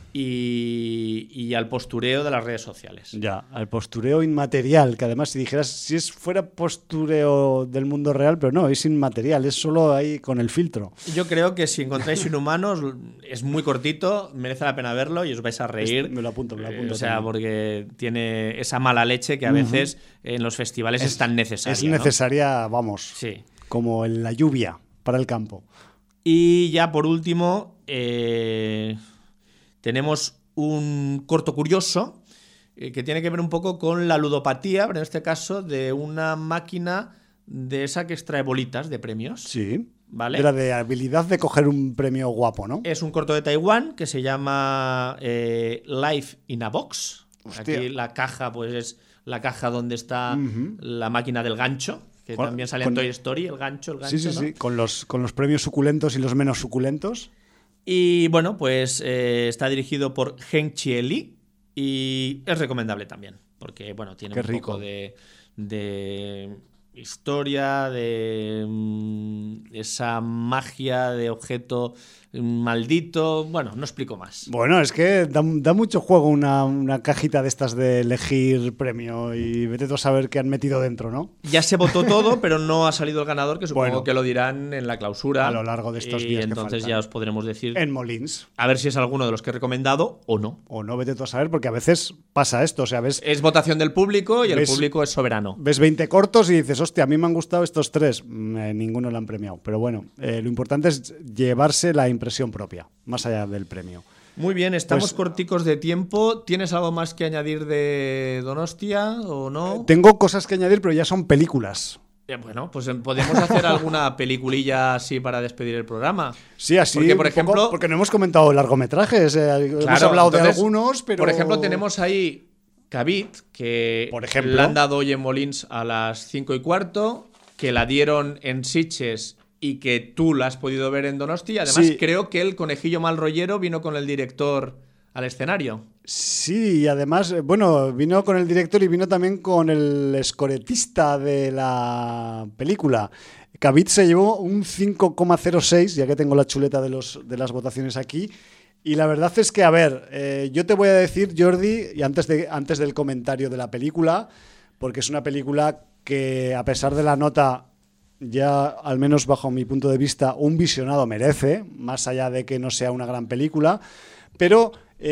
y, y al postureo de las redes sociales. Ya, al postureo inmaterial, que además si dijeras, si es fuera postureo del mundo real, pero no, es inmaterial, es solo ahí con el filtro. Yo creo que si encontráis Inhumanos, es muy cortito, merece la pena verlo y os vais a reír. Me lo apunto, me lo Eh, apunto o sea, también. porque tiene esa mala leche que a veces en los festivales es, tan necesaria. Es ¿no? necesaria, vamos, Sí. como en la lluvia para el campo. Y ya por último, eh, tenemos un corto curioso eh, que tiene que ver un poco con la ludopatía, pero en este caso de una máquina de esa que extrae bolitas de premios. Sí. ¿Vale? Era de habilidad de coger un premio guapo, ¿no? Es un corto de Taiwán que se llama eh, Life in a Box. Hostia. Aquí la caja, pues es la caja donde está Ujú. la máquina del gancho, que Con- también sale con- en Toy Story, el gancho, el gancho, Sí, sí, ¿no? sí, con los, con los premios suculentos y los menos suculentos. Y bueno, pues eh, está dirigido por Heng Chie Lee y es recomendable también, porque bueno, tiene Qué un rico. poco de, de historia, de mm, esa magia de objeto maldito. Bueno, no explico más. Bueno, es que da, da mucho juego una, una cajita de estas de elegir premio y vete tú a saber qué han metido dentro, ¿no? Ya se votó todo, pero no ha salido el ganador, que supongo Bueno. que lo dirán en la clausura. A lo largo de estos y días que entonces faltan. ya os podremos decir En Molins. a ver si es alguno de los que he recomendado o no. O no, vete tú a saber, porque a veces pasa esto. O sea, ves, Es votación del público y el ¿Ves? público es soberano. ves veinte cortos y dices, hostia, a mí me han gustado estos tres. Mm, eh, ninguno lo han premiado. Pero bueno, eh, lo importante es llevarse la impresión propia, más allá del premio. Muy bien, estamos Pues- corticos de tiempo. ¿Tienes algo más que añadir de Donostia o no? Tengo cosas que añadir, pero ya son películas. Eh, bueno, pues eh, podemos hacer alguna peliculilla así para despedir el programa. Sí, así. Porque, por un poco- ejemplo- porque no hemos comentado largometrajes. eh, hemos Claro, hablado de entonces, algunos, pero. Por ejemplo, tenemos ahí Cavit, que Por ejemplo. la han dado hoy en Molins a las cinco y cuarto, que la dieron en Sitges y que tú la has podido ver en Donosti. Además, Sí. creo que el conejillo mal rollero vino con el director al escenario. Sí, y además, eh, bueno, vino con el director y vino también con el escoretista de la película. Cavit se llevó un cinco coma cero seis, ya que tengo la chuleta de, los, de las votaciones aquí. Y la verdad es que, a ver, eh, yo te voy a decir, Jordi, y antes, de, antes del comentario de la película, porque es una película que, a pesar de la nota, ya al menos bajo mi punto de vista, un visionado merece, más allá de que no sea una gran película, pero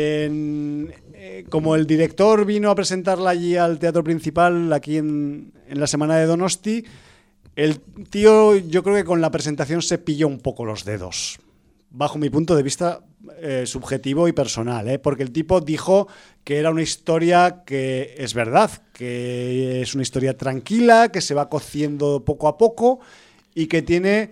en, eh, como el director vino a presentarla allí al Teatro Principal, aquí en, en la Semana de Donosti, el tío yo creo que con la presentación se pilló un poco los dedos, bajo mi punto de vista eh, subjetivo y personal, ¿eh? Porque el tipo dijo que era una historia que es verdad, que es una historia tranquila, que se va cociendo poco a poco y que tiene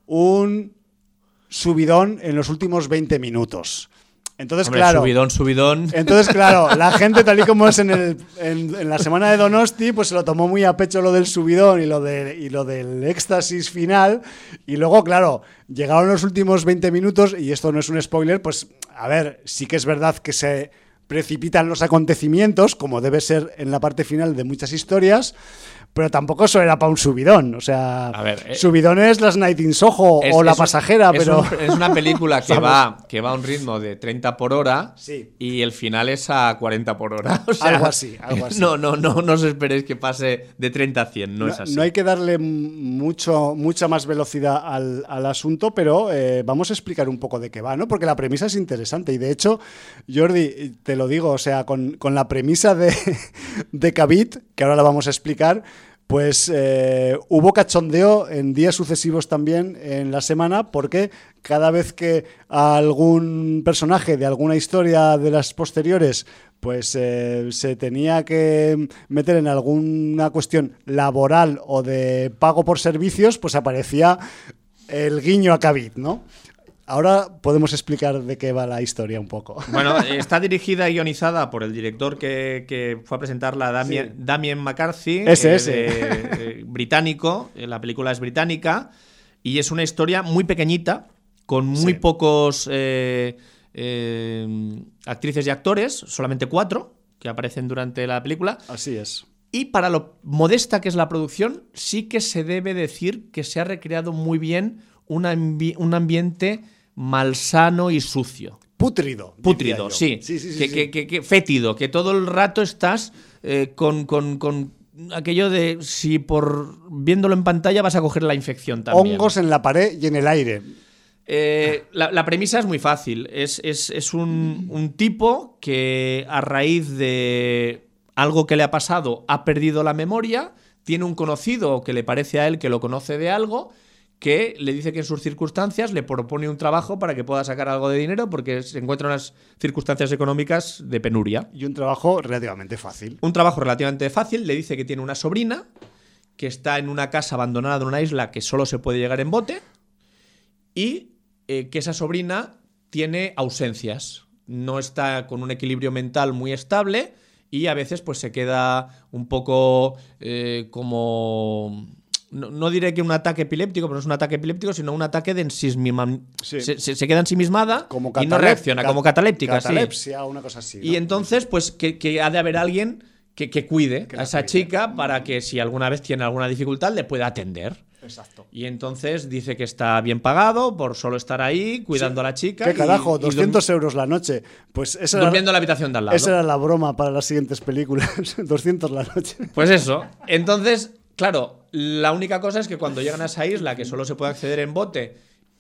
un subidón en los últimos veinte minutos. Entonces, Hombre, claro, subidón, subidón. Entonces, claro, la gente, tal y como es en, el, en, en la Semana de Donosti, pues se lo tomó muy a pecho lo del subidón y lo, de, y lo del éxtasis final. Y luego, claro, llegaron los últimos veinte minutos, y esto no es un spoiler, pues, a ver, sí que es verdad que se precipitan los acontecimientos, como debe ser en la parte final de muchas historias, pero tampoco eso era para un subidón. O sea, A ver, eh, subidón es Las Night in Soho Es- o La es un- Pasajera, es pero... un- es una película que va, que va a un ritmo de treinta por hora Sí. y el final es a cuarenta por hora. O sea, Algo así, algo así. No, no, no, no os esperéis que pase de treinta a cien, no, es así. No hay que darle mucho, mucha más velocidad al, al asunto, pero eh, vamos a explicar un poco de qué va, ¿no? Porque la premisa es interesante y, de hecho, Jordi, te lo digo, o sea, con, con la premisa de, de Cavit, que ahora la vamos a explicar, pues eh, hubo cachondeo en días sucesivos también en la semana, porque cada vez que algún personaje de alguna historia de las posteriores pues eh, se tenía que meter en alguna cuestión laboral o de pago por servicios, pues aparecía el guiño a Cavit, ¿no? Ahora podemos explicar de qué va la historia un poco. Bueno, está dirigida y guionizada por el director que, que fue a presentarla, Damien, Sí. Damien McCarthy, Ese, eh, ese. de- eh, británico. Eh, La película es británica y es una historia muy pequeñita, con muy Sí. pocos eh, eh, actrices y actores, solamente cuatro que aparecen durante la película. Así es. Y para lo modesta que es la producción, sí que se debe decir que se ha recreado muy bien un, ambi- un ambiente malsano y sucio. Pútrido. diría Pútrido, yo. sí. Sí, sí, sí, que, sí. que- que- que fétido, que todo el rato estás eh, con, con- con aquello de si por viéndolo en pantalla vas a coger la infección también. Hongos en la pared y en el aire. Eh, la, la premisa es muy fácil. Es, es- es un, un tipo que a raíz de algo que le ha pasado ha perdido la memoria, tiene un conocido que le parece a él que lo conoce de algo, que le dice que en sus circunstancias le propone un trabajo para que pueda sacar algo de dinero porque se encuentra en unas circunstancias económicas de penuria. Y un trabajo relativamente fácil. Un trabajo relativamente fácil, le dice que tiene una sobrina que está en una casa abandonada en una isla que solo se puede llegar en bote y eh, que esa sobrina tiene ausencias, no está con un equilibrio mental muy estable y a veces pues se queda un poco eh, como... No, no diré que un ataque epiléptico, pero no es un ataque epiléptico, sino un ataque de ensimismamiento. Sí. Se, se- se queda ensimismada Como y no catalep- reacciona, cat- como cataléptica. sí. Catalepsia o una cosa así, ¿no? Y entonces, pues que, que ha de haber alguien que, que cuide Que a la esa cuide. chica para que si alguna vez tiene alguna dificultad le pueda atender. Exacto. Y entonces dice que está bien pagado por solo estar ahí cuidando a la chica. ¿Qué y- carajo? y doscientos euros la noche. Pues esa era, durmiendo en la habitación de al lado. esa era la broma para las siguientes películas. doscientos la noche. Pues eso. Entonces, claro, la única cosa es que cuando llegan a esa isla, que solo se puede acceder en bote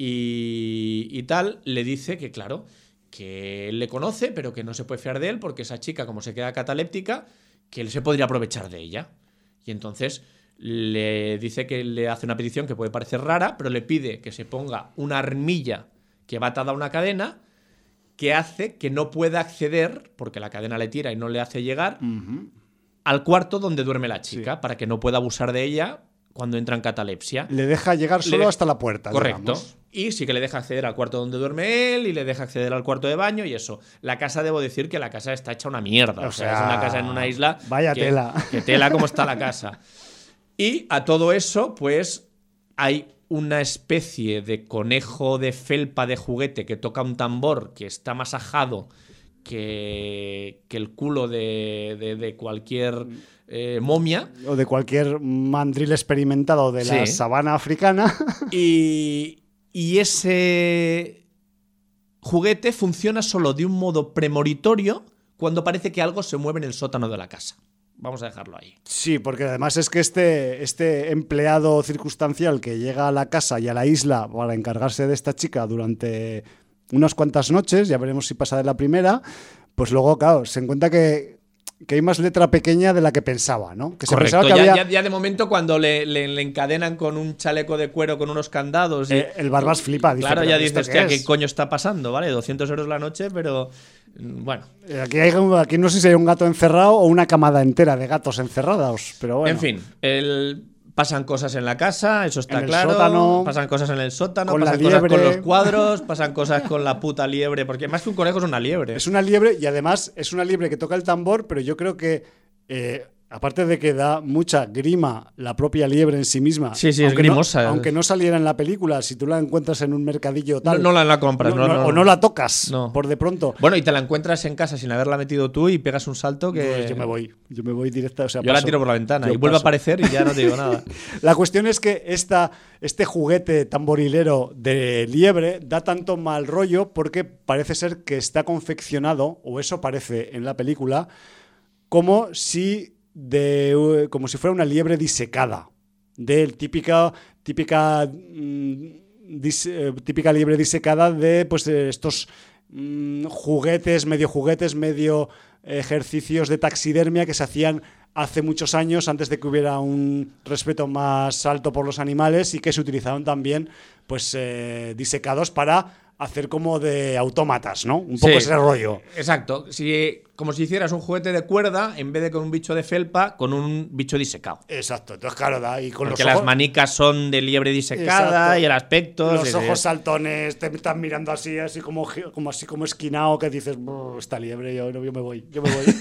y, y tal, le dice que, claro, que él le conoce, pero que no se puede fiar de él porque esa chica, como se queda cataléptica, que él se podría aprovechar de ella. Y entonces le dice que le hace una petición que puede parecer rara, pero le pide que se ponga una armilla que va atada a una cadena que hace que no pueda acceder, porque la cadena le tira y no le hace llegar, al cuarto donde duerme la chica, Sí. para que no pueda abusar de ella cuando entra en catalepsia. Le deja llegar solo Le- hasta la puerta. Correcto. digamos. Y sí que le deja acceder al cuarto donde duerme él y le deja acceder al cuarto de baño y eso. La casa, debo decir que la casa está hecha una mierda. O, O sea, sea, es una casa en una isla. vaya que- tela. Que tela como está la casa. Y a todo eso, pues hay una especie de conejo de felpa de juguete que toca un tambor que está más ajado que, que el culo de, de- de cualquier eh, momia. O de cualquier mandril experimentado de la Sí. sabana africana. Y, y ese juguete funciona solo de un modo premonitorio cuando parece que algo se mueve en el sótano de la casa. vamos a dejarlo ahí. Sí, porque además es que este, este empleado circunstancial que llega a la casa y a la isla para encargarse de esta chica durante unas cuantas noches, ya veremos si pasa de la primera, pues luego, claro, se encuentra que, que hay más letra pequeña de la que pensaba, ¿no? Que se Correcto, pensaba que ya, había... ya, ya de momento cuando le, le, le encadenan con un chaleco de cuero con unos candados... Y, eh, el Barbas flipa, dice, claro, ya ¿esto dices, qué hostia, es? ¿qué coño está pasando? Vale, doscientos euros la noche, pero... Bueno. Aquí, hay, aquí no sé si hay un gato encerrado o una camada entera de gatos encerrados, pero bueno. En fin, el... pasan cosas en la casa, eso está en el claro. Sótano, pasan cosas en el sótano, con pasan la cosas liebre. con los cuadros, pasan cosas con la puta liebre, porque más que un conejo es una liebre. Es una liebre y además es una liebre que toca el tambor, pero yo creo que, eh, aparte de que da mucha grima la propia liebre en sí misma. Sí, sí, es aunque grimosa. No, aunque no saliera en la película, si tú la encuentras en un mercadillo o tal. No, no la, la compras, no, no, no, o no la tocas no. por de pronto. Bueno, y te la encuentras en casa sin haberla metido tú y pegas un salto que... Pues yo me voy, yo me voy directa. O sea, yo paso. la tiro por la ventana Yo y vuelve paso. a aparecer y ya no te digo nada. La cuestión es que esta, este juguete tamborilero de liebre da tanto mal rollo porque parece ser que está confeccionado, o eso parece en la película, como si, de, como si fuera una liebre disecada. De típica, típica, mmm, dis, eh, típica liebre disecada de pues, eh, estos mmm, juguetes, medio juguetes, medio ejercicios de taxidermia que se hacían hace muchos años, antes de que hubiera un respeto más alto por los animales, y que se utilizaron también pues eh, disecados para hacer como de autómatas, ¿no? Un poco Sí, ese rollo. Exacto. Si, como si hicieras un juguete de cuerda, en vez de con un bicho de felpa, con un bicho disecado. Exacto. Entonces, claro, da, y con Porque los las ojos, manicas son de liebre disecada. Exacto. Y el aspecto... los sí, ojos sí. saltones, te están mirando así, así como, como así como esquinado, que dices, esta liebre, yo, yo me voy, yo me voy.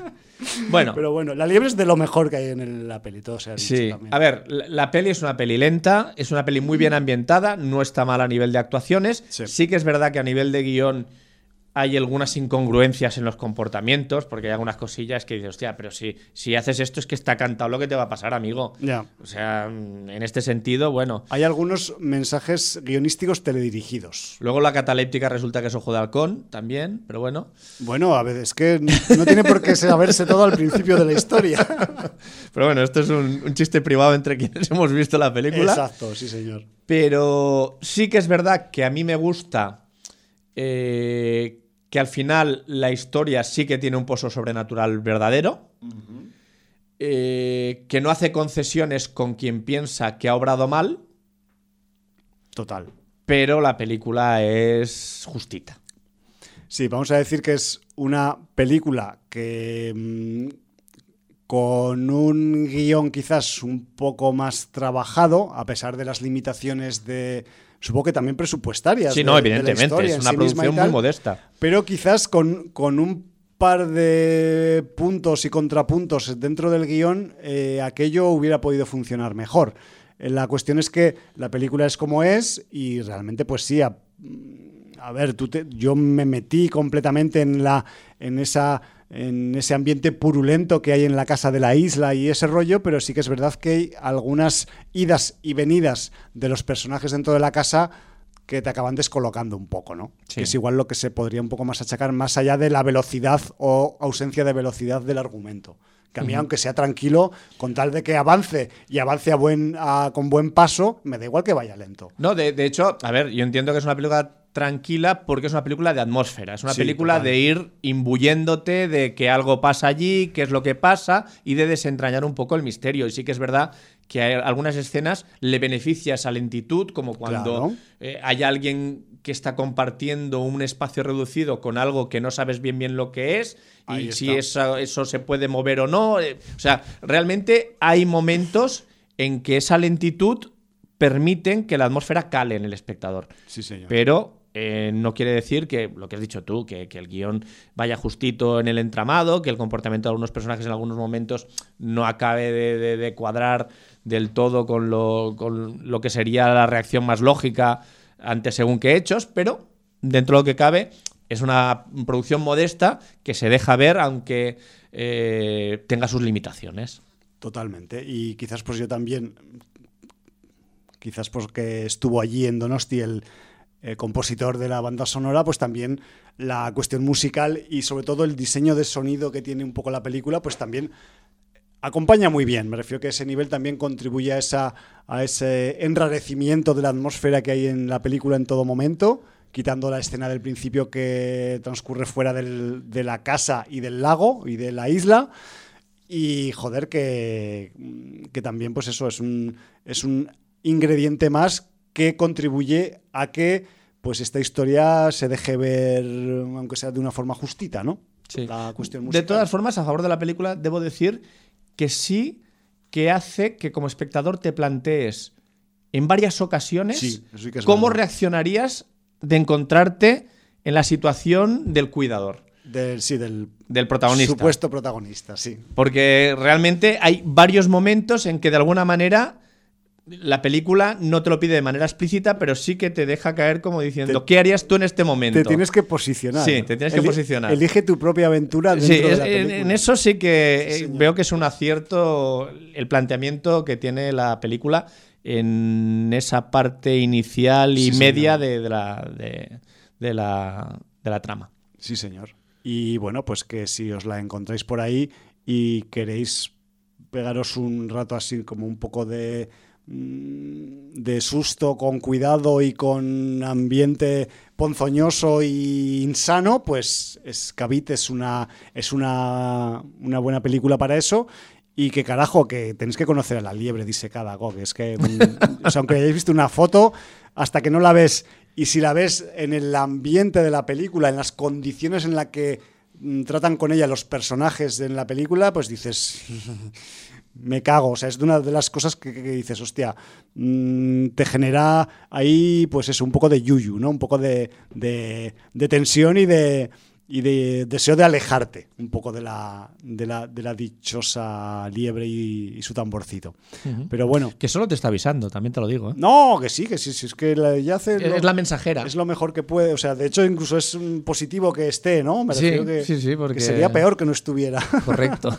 Bueno. Pero bueno, la liebre es de lo mejor que hay en el, la peli, todo se ha dicho Sí, también. a ver, la, la peli es una peli lenta, es una peli muy bien ambientada, no está mal a nivel de actuaciones. Sí. Sí que es verdad que a nivel de guión hay algunas incongruencias en los comportamientos, porque hay algunas cosillas que dices, hostia, pero si, si haces esto es que está cantado lo que te va a pasar, amigo. Ya. O sea, en este sentido, bueno. Hay algunos mensajes guionísticos teledirigidos. Luego la cataléptica resulta que es ojo de halcón también, pero bueno. Bueno, a ver, es que no tiene por qué saberse todo al principio de la historia. Pero bueno, esto es un, un chiste privado entre quienes hemos visto la película. Exacto, sí, señor. Pero sí que es verdad que a mí me gusta eh, que al final la historia sí que tiene un pozo sobrenatural verdadero, uh-huh. eh, que no hace concesiones con quien piensa que ha obrado mal. Total. Pero la película es justita. Sí, vamos a decir que es una película que mmm, con un guión quizás un poco más trabajado, a pesar de las limitaciones de... Supongo que también presupuestarias. Sí, de, no, evidentemente, de es una sí producción tal, muy modesta. Pero quizás con, con un par de puntos y contrapuntos dentro del guión, eh, aquello hubiera podido funcionar mejor. La cuestión es que la película es como es y realmente, pues sí, a, a ver, tú te, yo me metí completamente en, la, en, esa, en ese ambiente purulento que hay en la casa de la isla y ese rollo, pero sí que es verdad que hay algunas idas y venidas de los personajes dentro de la casa que te acaban descolocando un poco, ¿no? Sí. Que es igual lo que se podría un poco más achacar, más allá de la velocidad o ausencia de velocidad del argumento. Que a mí, uh-huh. aunque sea tranquilo, con tal de que avance y avance a buen, a, con buen paso, me da igual que vaya lento. No, de, de hecho, a ver, yo entiendo que es una película tranquila porque es una película de atmósfera. Es una sí, película total. de ir imbuyéndote de que algo pasa allí, qué es lo que pasa y de desentrañar un poco el misterio. Y sí que es verdad que hay algunas escenas le beneficia esa lentitud, como cuando claro. eh, hay alguien que está compartiendo un espacio reducido con algo que no sabes bien bien lo que es Ahí y está. si eso, eso se puede mover o no. Eh, o sea, realmente hay momentos en que esa lentitud permiten que la atmósfera cale en el espectador. Sí, señor. Pero eh, no quiere decir que, lo que has dicho tú, que, que el guión vaya justito en el entramado, que el comportamiento de algunos personajes en algunos momentos no acabe de, de, de cuadrar del todo con lo, con lo que sería la reacción más lógica ante según qué hechos, pero dentro de lo que cabe es una producción modesta que se deja ver aunque eh, tenga sus limitaciones. Totalmente. Y quizás pues yo también, quizás porque estuvo allí en Donosti el eh, compositor de la banda sonora, pues también la cuestión musical y sobre todo el diseño de sonido que tiene un poco la película, pues también acompaña muy bien. Me refiero que ese nivel también contribuye a, esa, a ese enrarecimiento de la atmósfera que hay en la película en todo momento, quitando la escena del principio que transcurre fuera del, de la casa y del lago y de la isla. Y joder, que, que también pues eso es un, es un ingrediente más que contribuye a que pues esta historia se deje ver, aunque sea de una forma justita, ¿no? Sí. La cuestión musical. De todas formas, a favor de la película, debo decir que sí que hace que como espectador te plantees en varias ocasiones sí, eso sí que es cómo verdad. reaccionarías de encontrarte en la situación del cuidador. Del, sí, del, del protagonista. Supuesto protagonista, sí. Porque realmente hay varios momentos en que de alguna manera la película no te lo pide de manera explícita, pero sí que te deja caer como diciendo, te, ¿qué harías tú en este momento? Te tienes que posicionar. Sí, te tienes que Eli- posicionar. Elige tu propia aventura dentro Sí, de es, la película. en eso sí que Sí, veo que es un acierto el planteamiento que tiene la película en esa parte inicial y sí, media señor. de, de, la, de, de, la, de la trama. Sí, señor. Y bueno, pues que si os la encontráis por ahí y queréis pegaros un rato así como un poco de, de susto, con cuidado y con ambiente ponzoñoso y insano, pues Skavit es una, es una, una buena película para eso. Y que carajo, que tenéis que conocer a la liebre disecada, Go, que es que, mm, o sea, aunque hayáis visto una foto, hasta que no la ves, y si la ves en el ambiente de la película, en las condiciones en las que mm, tratan con ella los personajes en la película, pues dices, me cago. O sea, es de una de las cosas que, que dices, hostia, mmm, te genera ahí, pues eso, un poco de yuyu, ¿no? Un poco de, de, de tensión y de... y de deseo de alejarte un poco de la, de la, de la dichosa liebre y, y su tamborcito. Uh-huh. Pero bueno. Que solo te está avisando, también te lo digo. ¿eh? No, que sí, que sí, sí es que la, ya hace... Es, lo, es la mensajera. Es lo mejor que puede. O sea, de hecho, incluso es un positivo que esté, ¿no? Me refiero sí, que, sí, sí, porque... que sería peor que no estuviera. Correcto.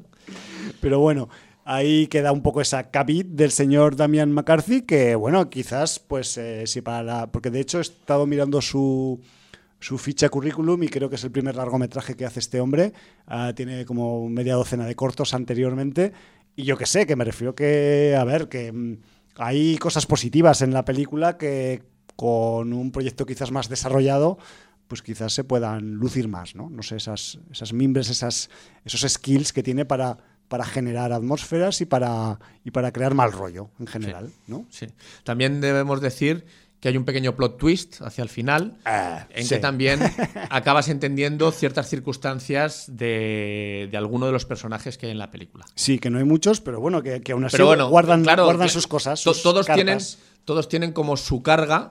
Pero bueno, ahí queda un poco esa cabid del señor Damian McCarthy, que bueno, quizás, pues, eh, sí para la... Porque de hecho he estado mirando su... su ficha currículum y creo que es el primer largometraje que hace este hombre. Uh, tiene como media docena de cortos anteriormente y yo que sé, que me refiero que, a ver, que um, hay cosas positivas en la película que con un proyecto quizás más desarrollado pues quizás se puedan lucir más, ¿no? No sé, esas, esas mimbres, esas, esos skills que tiene para, para generar atmósferas y para, y para crear mal rollo en general, sí, ¿no? Sí. También debemos decir que hay un pequeño plot twist hacia el final, ah, en sí. que también acabas entendiendo ciertas circunstancias de, de alguno de los personajes que hay en la película. Sí, que no hay muchos, pero bueno, que, que aún así pero bueno, guardan, claro, guardan que, sus cosas. To, sus todos, cartas. tienen, todos tienen como su carga,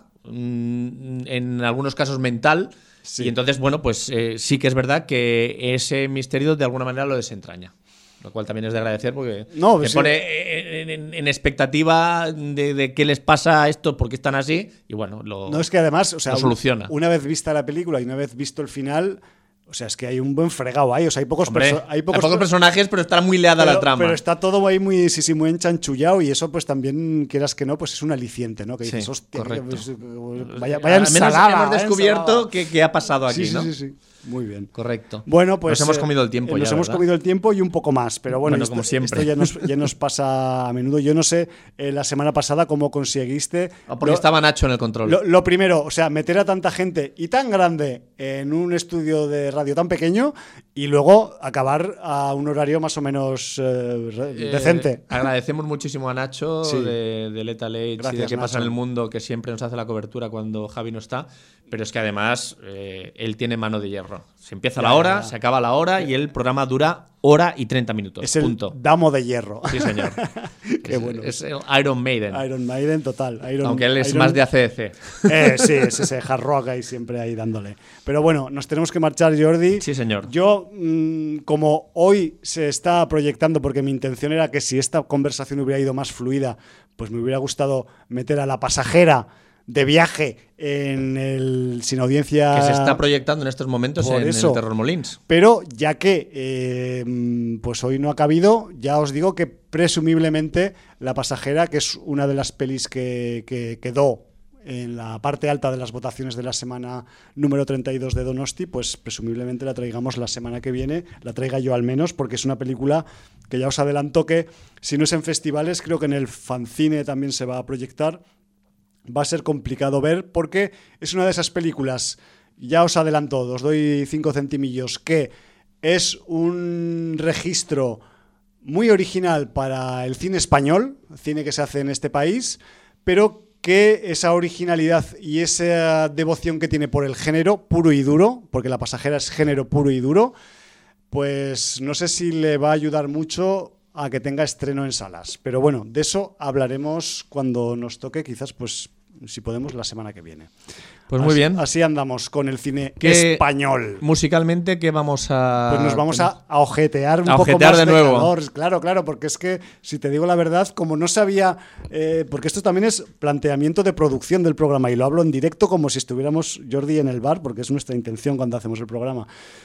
mmm, en algunos casos mental, sí. Y entonces, bueno, pues eh, sí que es verdad que ese misterio de alguna manera lo desentraña. Lo cual también es de agradecer porque no, te sí. pone en, en, en expectativa de, de qué les pasa a estos, por qué están así, y bueno, lo, no, es que además, o sea, lo soluciona. Una vez vista la película y una vez visto el final, o sea, es que hay un buen fregado ahí. O sea, hay pocos, Hombre, perso- hay pocos, hay pocos personajes, pero está muy leada pero, la trama. Pero está todo ahí muy, sí, sí, muy enchanchullado y eso, pues también, quieras que no, pues es un aliciente, ¿no? Que dices, sí, hostia, correcto. Pues, vaya, vaya Al ensalada. menos hemos descubierto qué, qué ha pasado aquí, sí, ¿no? Sí, sí, sí. Muy bien. Correcto. Bueno, pues nos hemos comido el tiempo eh, ya, Nos hemos ¿verdad? comido el tiempo y un poco más, pero bueno, bueno esto, como siempre. esto ya, nos, ya nos pasa a menudo. Yo no sé eh, la semana pasada cómo conseguiste... Ah, porque lo, estaba Nacho en el control. Lo, lo primero, o sea, meter a tanta gente y tan grande en un estudio de radio tan pequeño y luego acabar a un horario más o menos eh, decente. Eh, agradecemos muchísimo a Nacho sí. de, de Lethal Age Gracias, y de qué Nacho. pasa en el mundo, que siempre nos hace la cobertura cuando Javi no está, pero es que además eh, él tiene mano de hierro. Se empieza ya, la hora, ya, ya. se acaba la hora y el programa dura hora y treinta minutos. Es el punto. damo de hierro. Sí, señor. Qué es, bueno. Es el Iron Maiden. Iron Maiden, total. Iron, Aunque él es Iron... más de A C D C. Eh, sí, es ese hard rock ahí siempre ahí dándole. Pero bueno, nos tenemos que marchar, Jordi. Sí, señor. Yo, mmm, como hoy se está proyectando, porque mi intención era que si esta conversación hubiera ido más fluida, pues me hubiera gustado meter a la pasajera de viaje en el Sin Audiencia. Que se está proyectando en estos momentos en, en el Terror Molins. Pero ya que eh, pues hoy no ha cabido, ya os digo que presumiblemente La Pasajera, que es una de las pelis que, que quedó en la parte alta de las votaciones de la semana número treinta y dos de Donosti, pues presumiblemente la traigamos la semana que viene, la traiga yo al menos, porque es una película que ya os adelanto que si no es en festivales, creo que en el Fancine también se va a proyectar. Va a ser complicado ver porque es una de esas películas, ya os adelanto, os doy cinco centimillos, que es un registro muy original para el cine español, cine que se hace en este país, pero que esa originalidad y esa devoción que tiene por el género puro y duro, porque La pasajera es género puro y duro, pues no sé si le va a ayudar mucho a que tenga estreno en salas. Pero bueno, de eso hablaremos cuando nos toque, quizás pues si podemos la semana que viene. Pues muy así, bien. Así andamos con el cine ¿Qué, español. Musicalmente, ¿qué vamos a...? Pues nos vamos a, a ojetear un a poco ojetear más de de nuevo. calor. Claro, claro, porque es que, si te digo la verdad, como no sabía... Eh, porque esto también es planteamiento de producción del programa, y lo hablo en directo como si estuviéramos Jordi en el bar, porque es nuestra intención cuando hacemos el programa.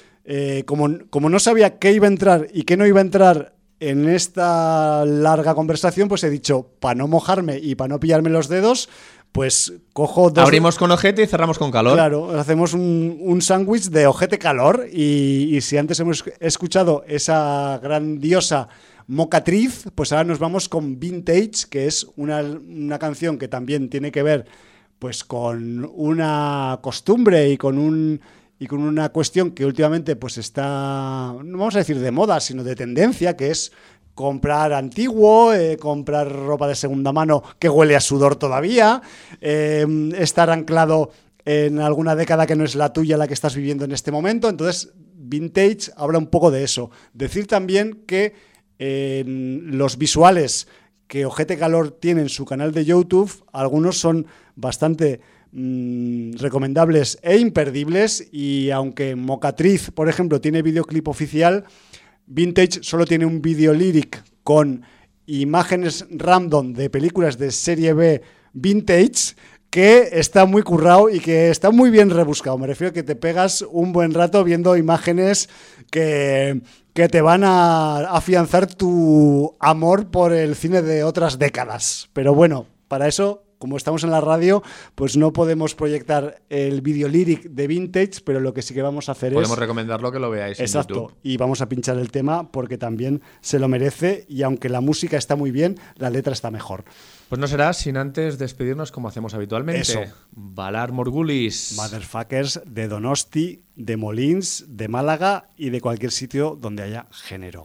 Eh, como, como no sabía qué iba a entrar y qué no iba a entrar en esta larga conversación, pues he dicho, para no mojarme y para no pillarme los dedos... Pues cojo dos... Abrimos con ojete y cerramos con calor. Claro, hacemos un, un sándwich de ojete calor y, y si antes hemos escuchado esa grandiosa mocatriz, pues ahora nos vamos con Vintage, que es una, una canción que también tiene que ver pues con una costumbre y con un y con una cuestión que últimamente pues está, no vamos a decir de moda, sino de tendencia, que es comprar antiguo, eh, comprar ropa de segunda mano que huele a sudor todavía, eh, estar anclado en alguna década que no es la tuya, la que estás viviendo en este momento. Entonces, Vintage habla un poco de eso. Decir también que eh, los visuales que Ojete Calor tiene en su canal de YouTube, algunos son bastante mmm, recomendables e imperdibles, y aunque Mocatriz, por ejemplo, tiene videoclip oficial, Vintage solo tiene un video lyric con imágenes random de películas de serie B vintage que está muy currado y que está muy bien rebuscado. Me refiero a que te pegas un buen rato viendo imágenes que, que te van a afianzar tu amor por el cine de otras décadas. Pero bueno, para eso, como estamos en la radio, pues no podemos proyectar el video lyric de Vintage, pero lo que sí que vamos a hacer Podemos es... Podemos recomendarlo que lo veáis Exacto, en YouTube. Y vamos a pinchar el tema porque también se lo merece, y aunque la música está muy bien, la letra está mejor. Pues no será sin antes despedirnos como hacemos habitualmente. Eso. Valar Morgulis. Motherfuckers de Donosti, de Molins, de Málaga y de cualquier sitio donde haya género.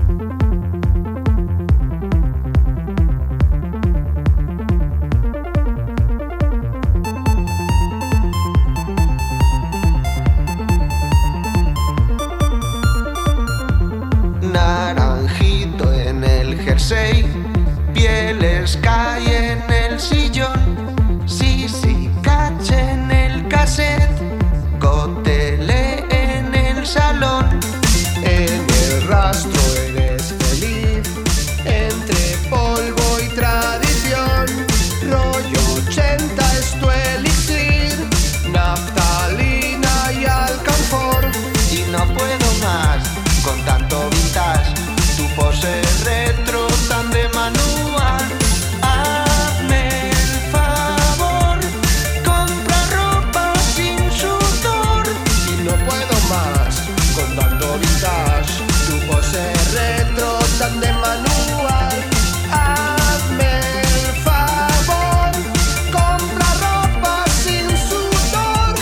Naranjito en el jersey, pieles cae en el sillón, sí, sí, caché en el cassette, cotele en el salón, en el rastro eres feliz, entre polvo y tradición, rollo ochenta es tu elixir, naftalina y alcanfor, y no puedo más con tanto vintage, tu pose retro tan de manual. Hazme el favor, compra ropa sin sudor. Y no puedo más con tanto vintage, tu pose retro tan de manual. Hazme el favor, compra ropa sin sudor.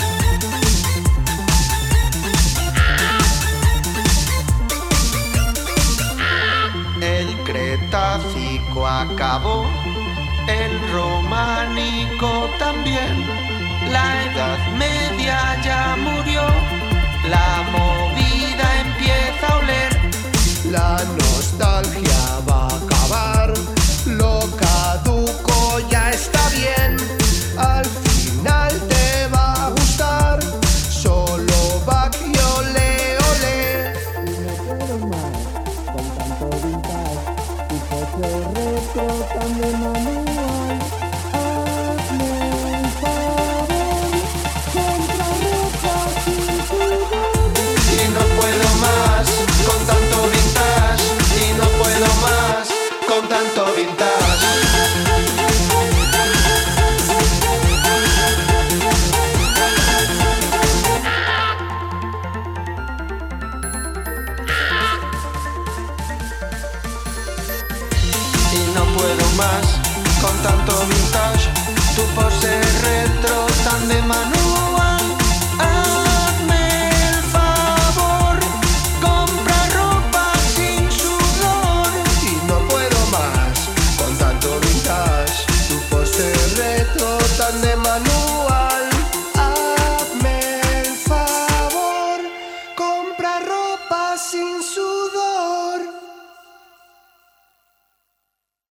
El Cretácico acabó, el Románico también, la Edad Media ya murió, la movida empieza a oler, la nostalgia va a acabar, lo caduco ya está bien, al final te va a gustar, solo va que ole ole. Y no puedo más con tanto vintage, y no puedo más con tanto vintage. puedo más con tanto vintage, tu pose retro tan de manual. Hazme el favor, compra ropa sin sudor. Y no puedo más con tanto vintage, tu pose retro tan de manual.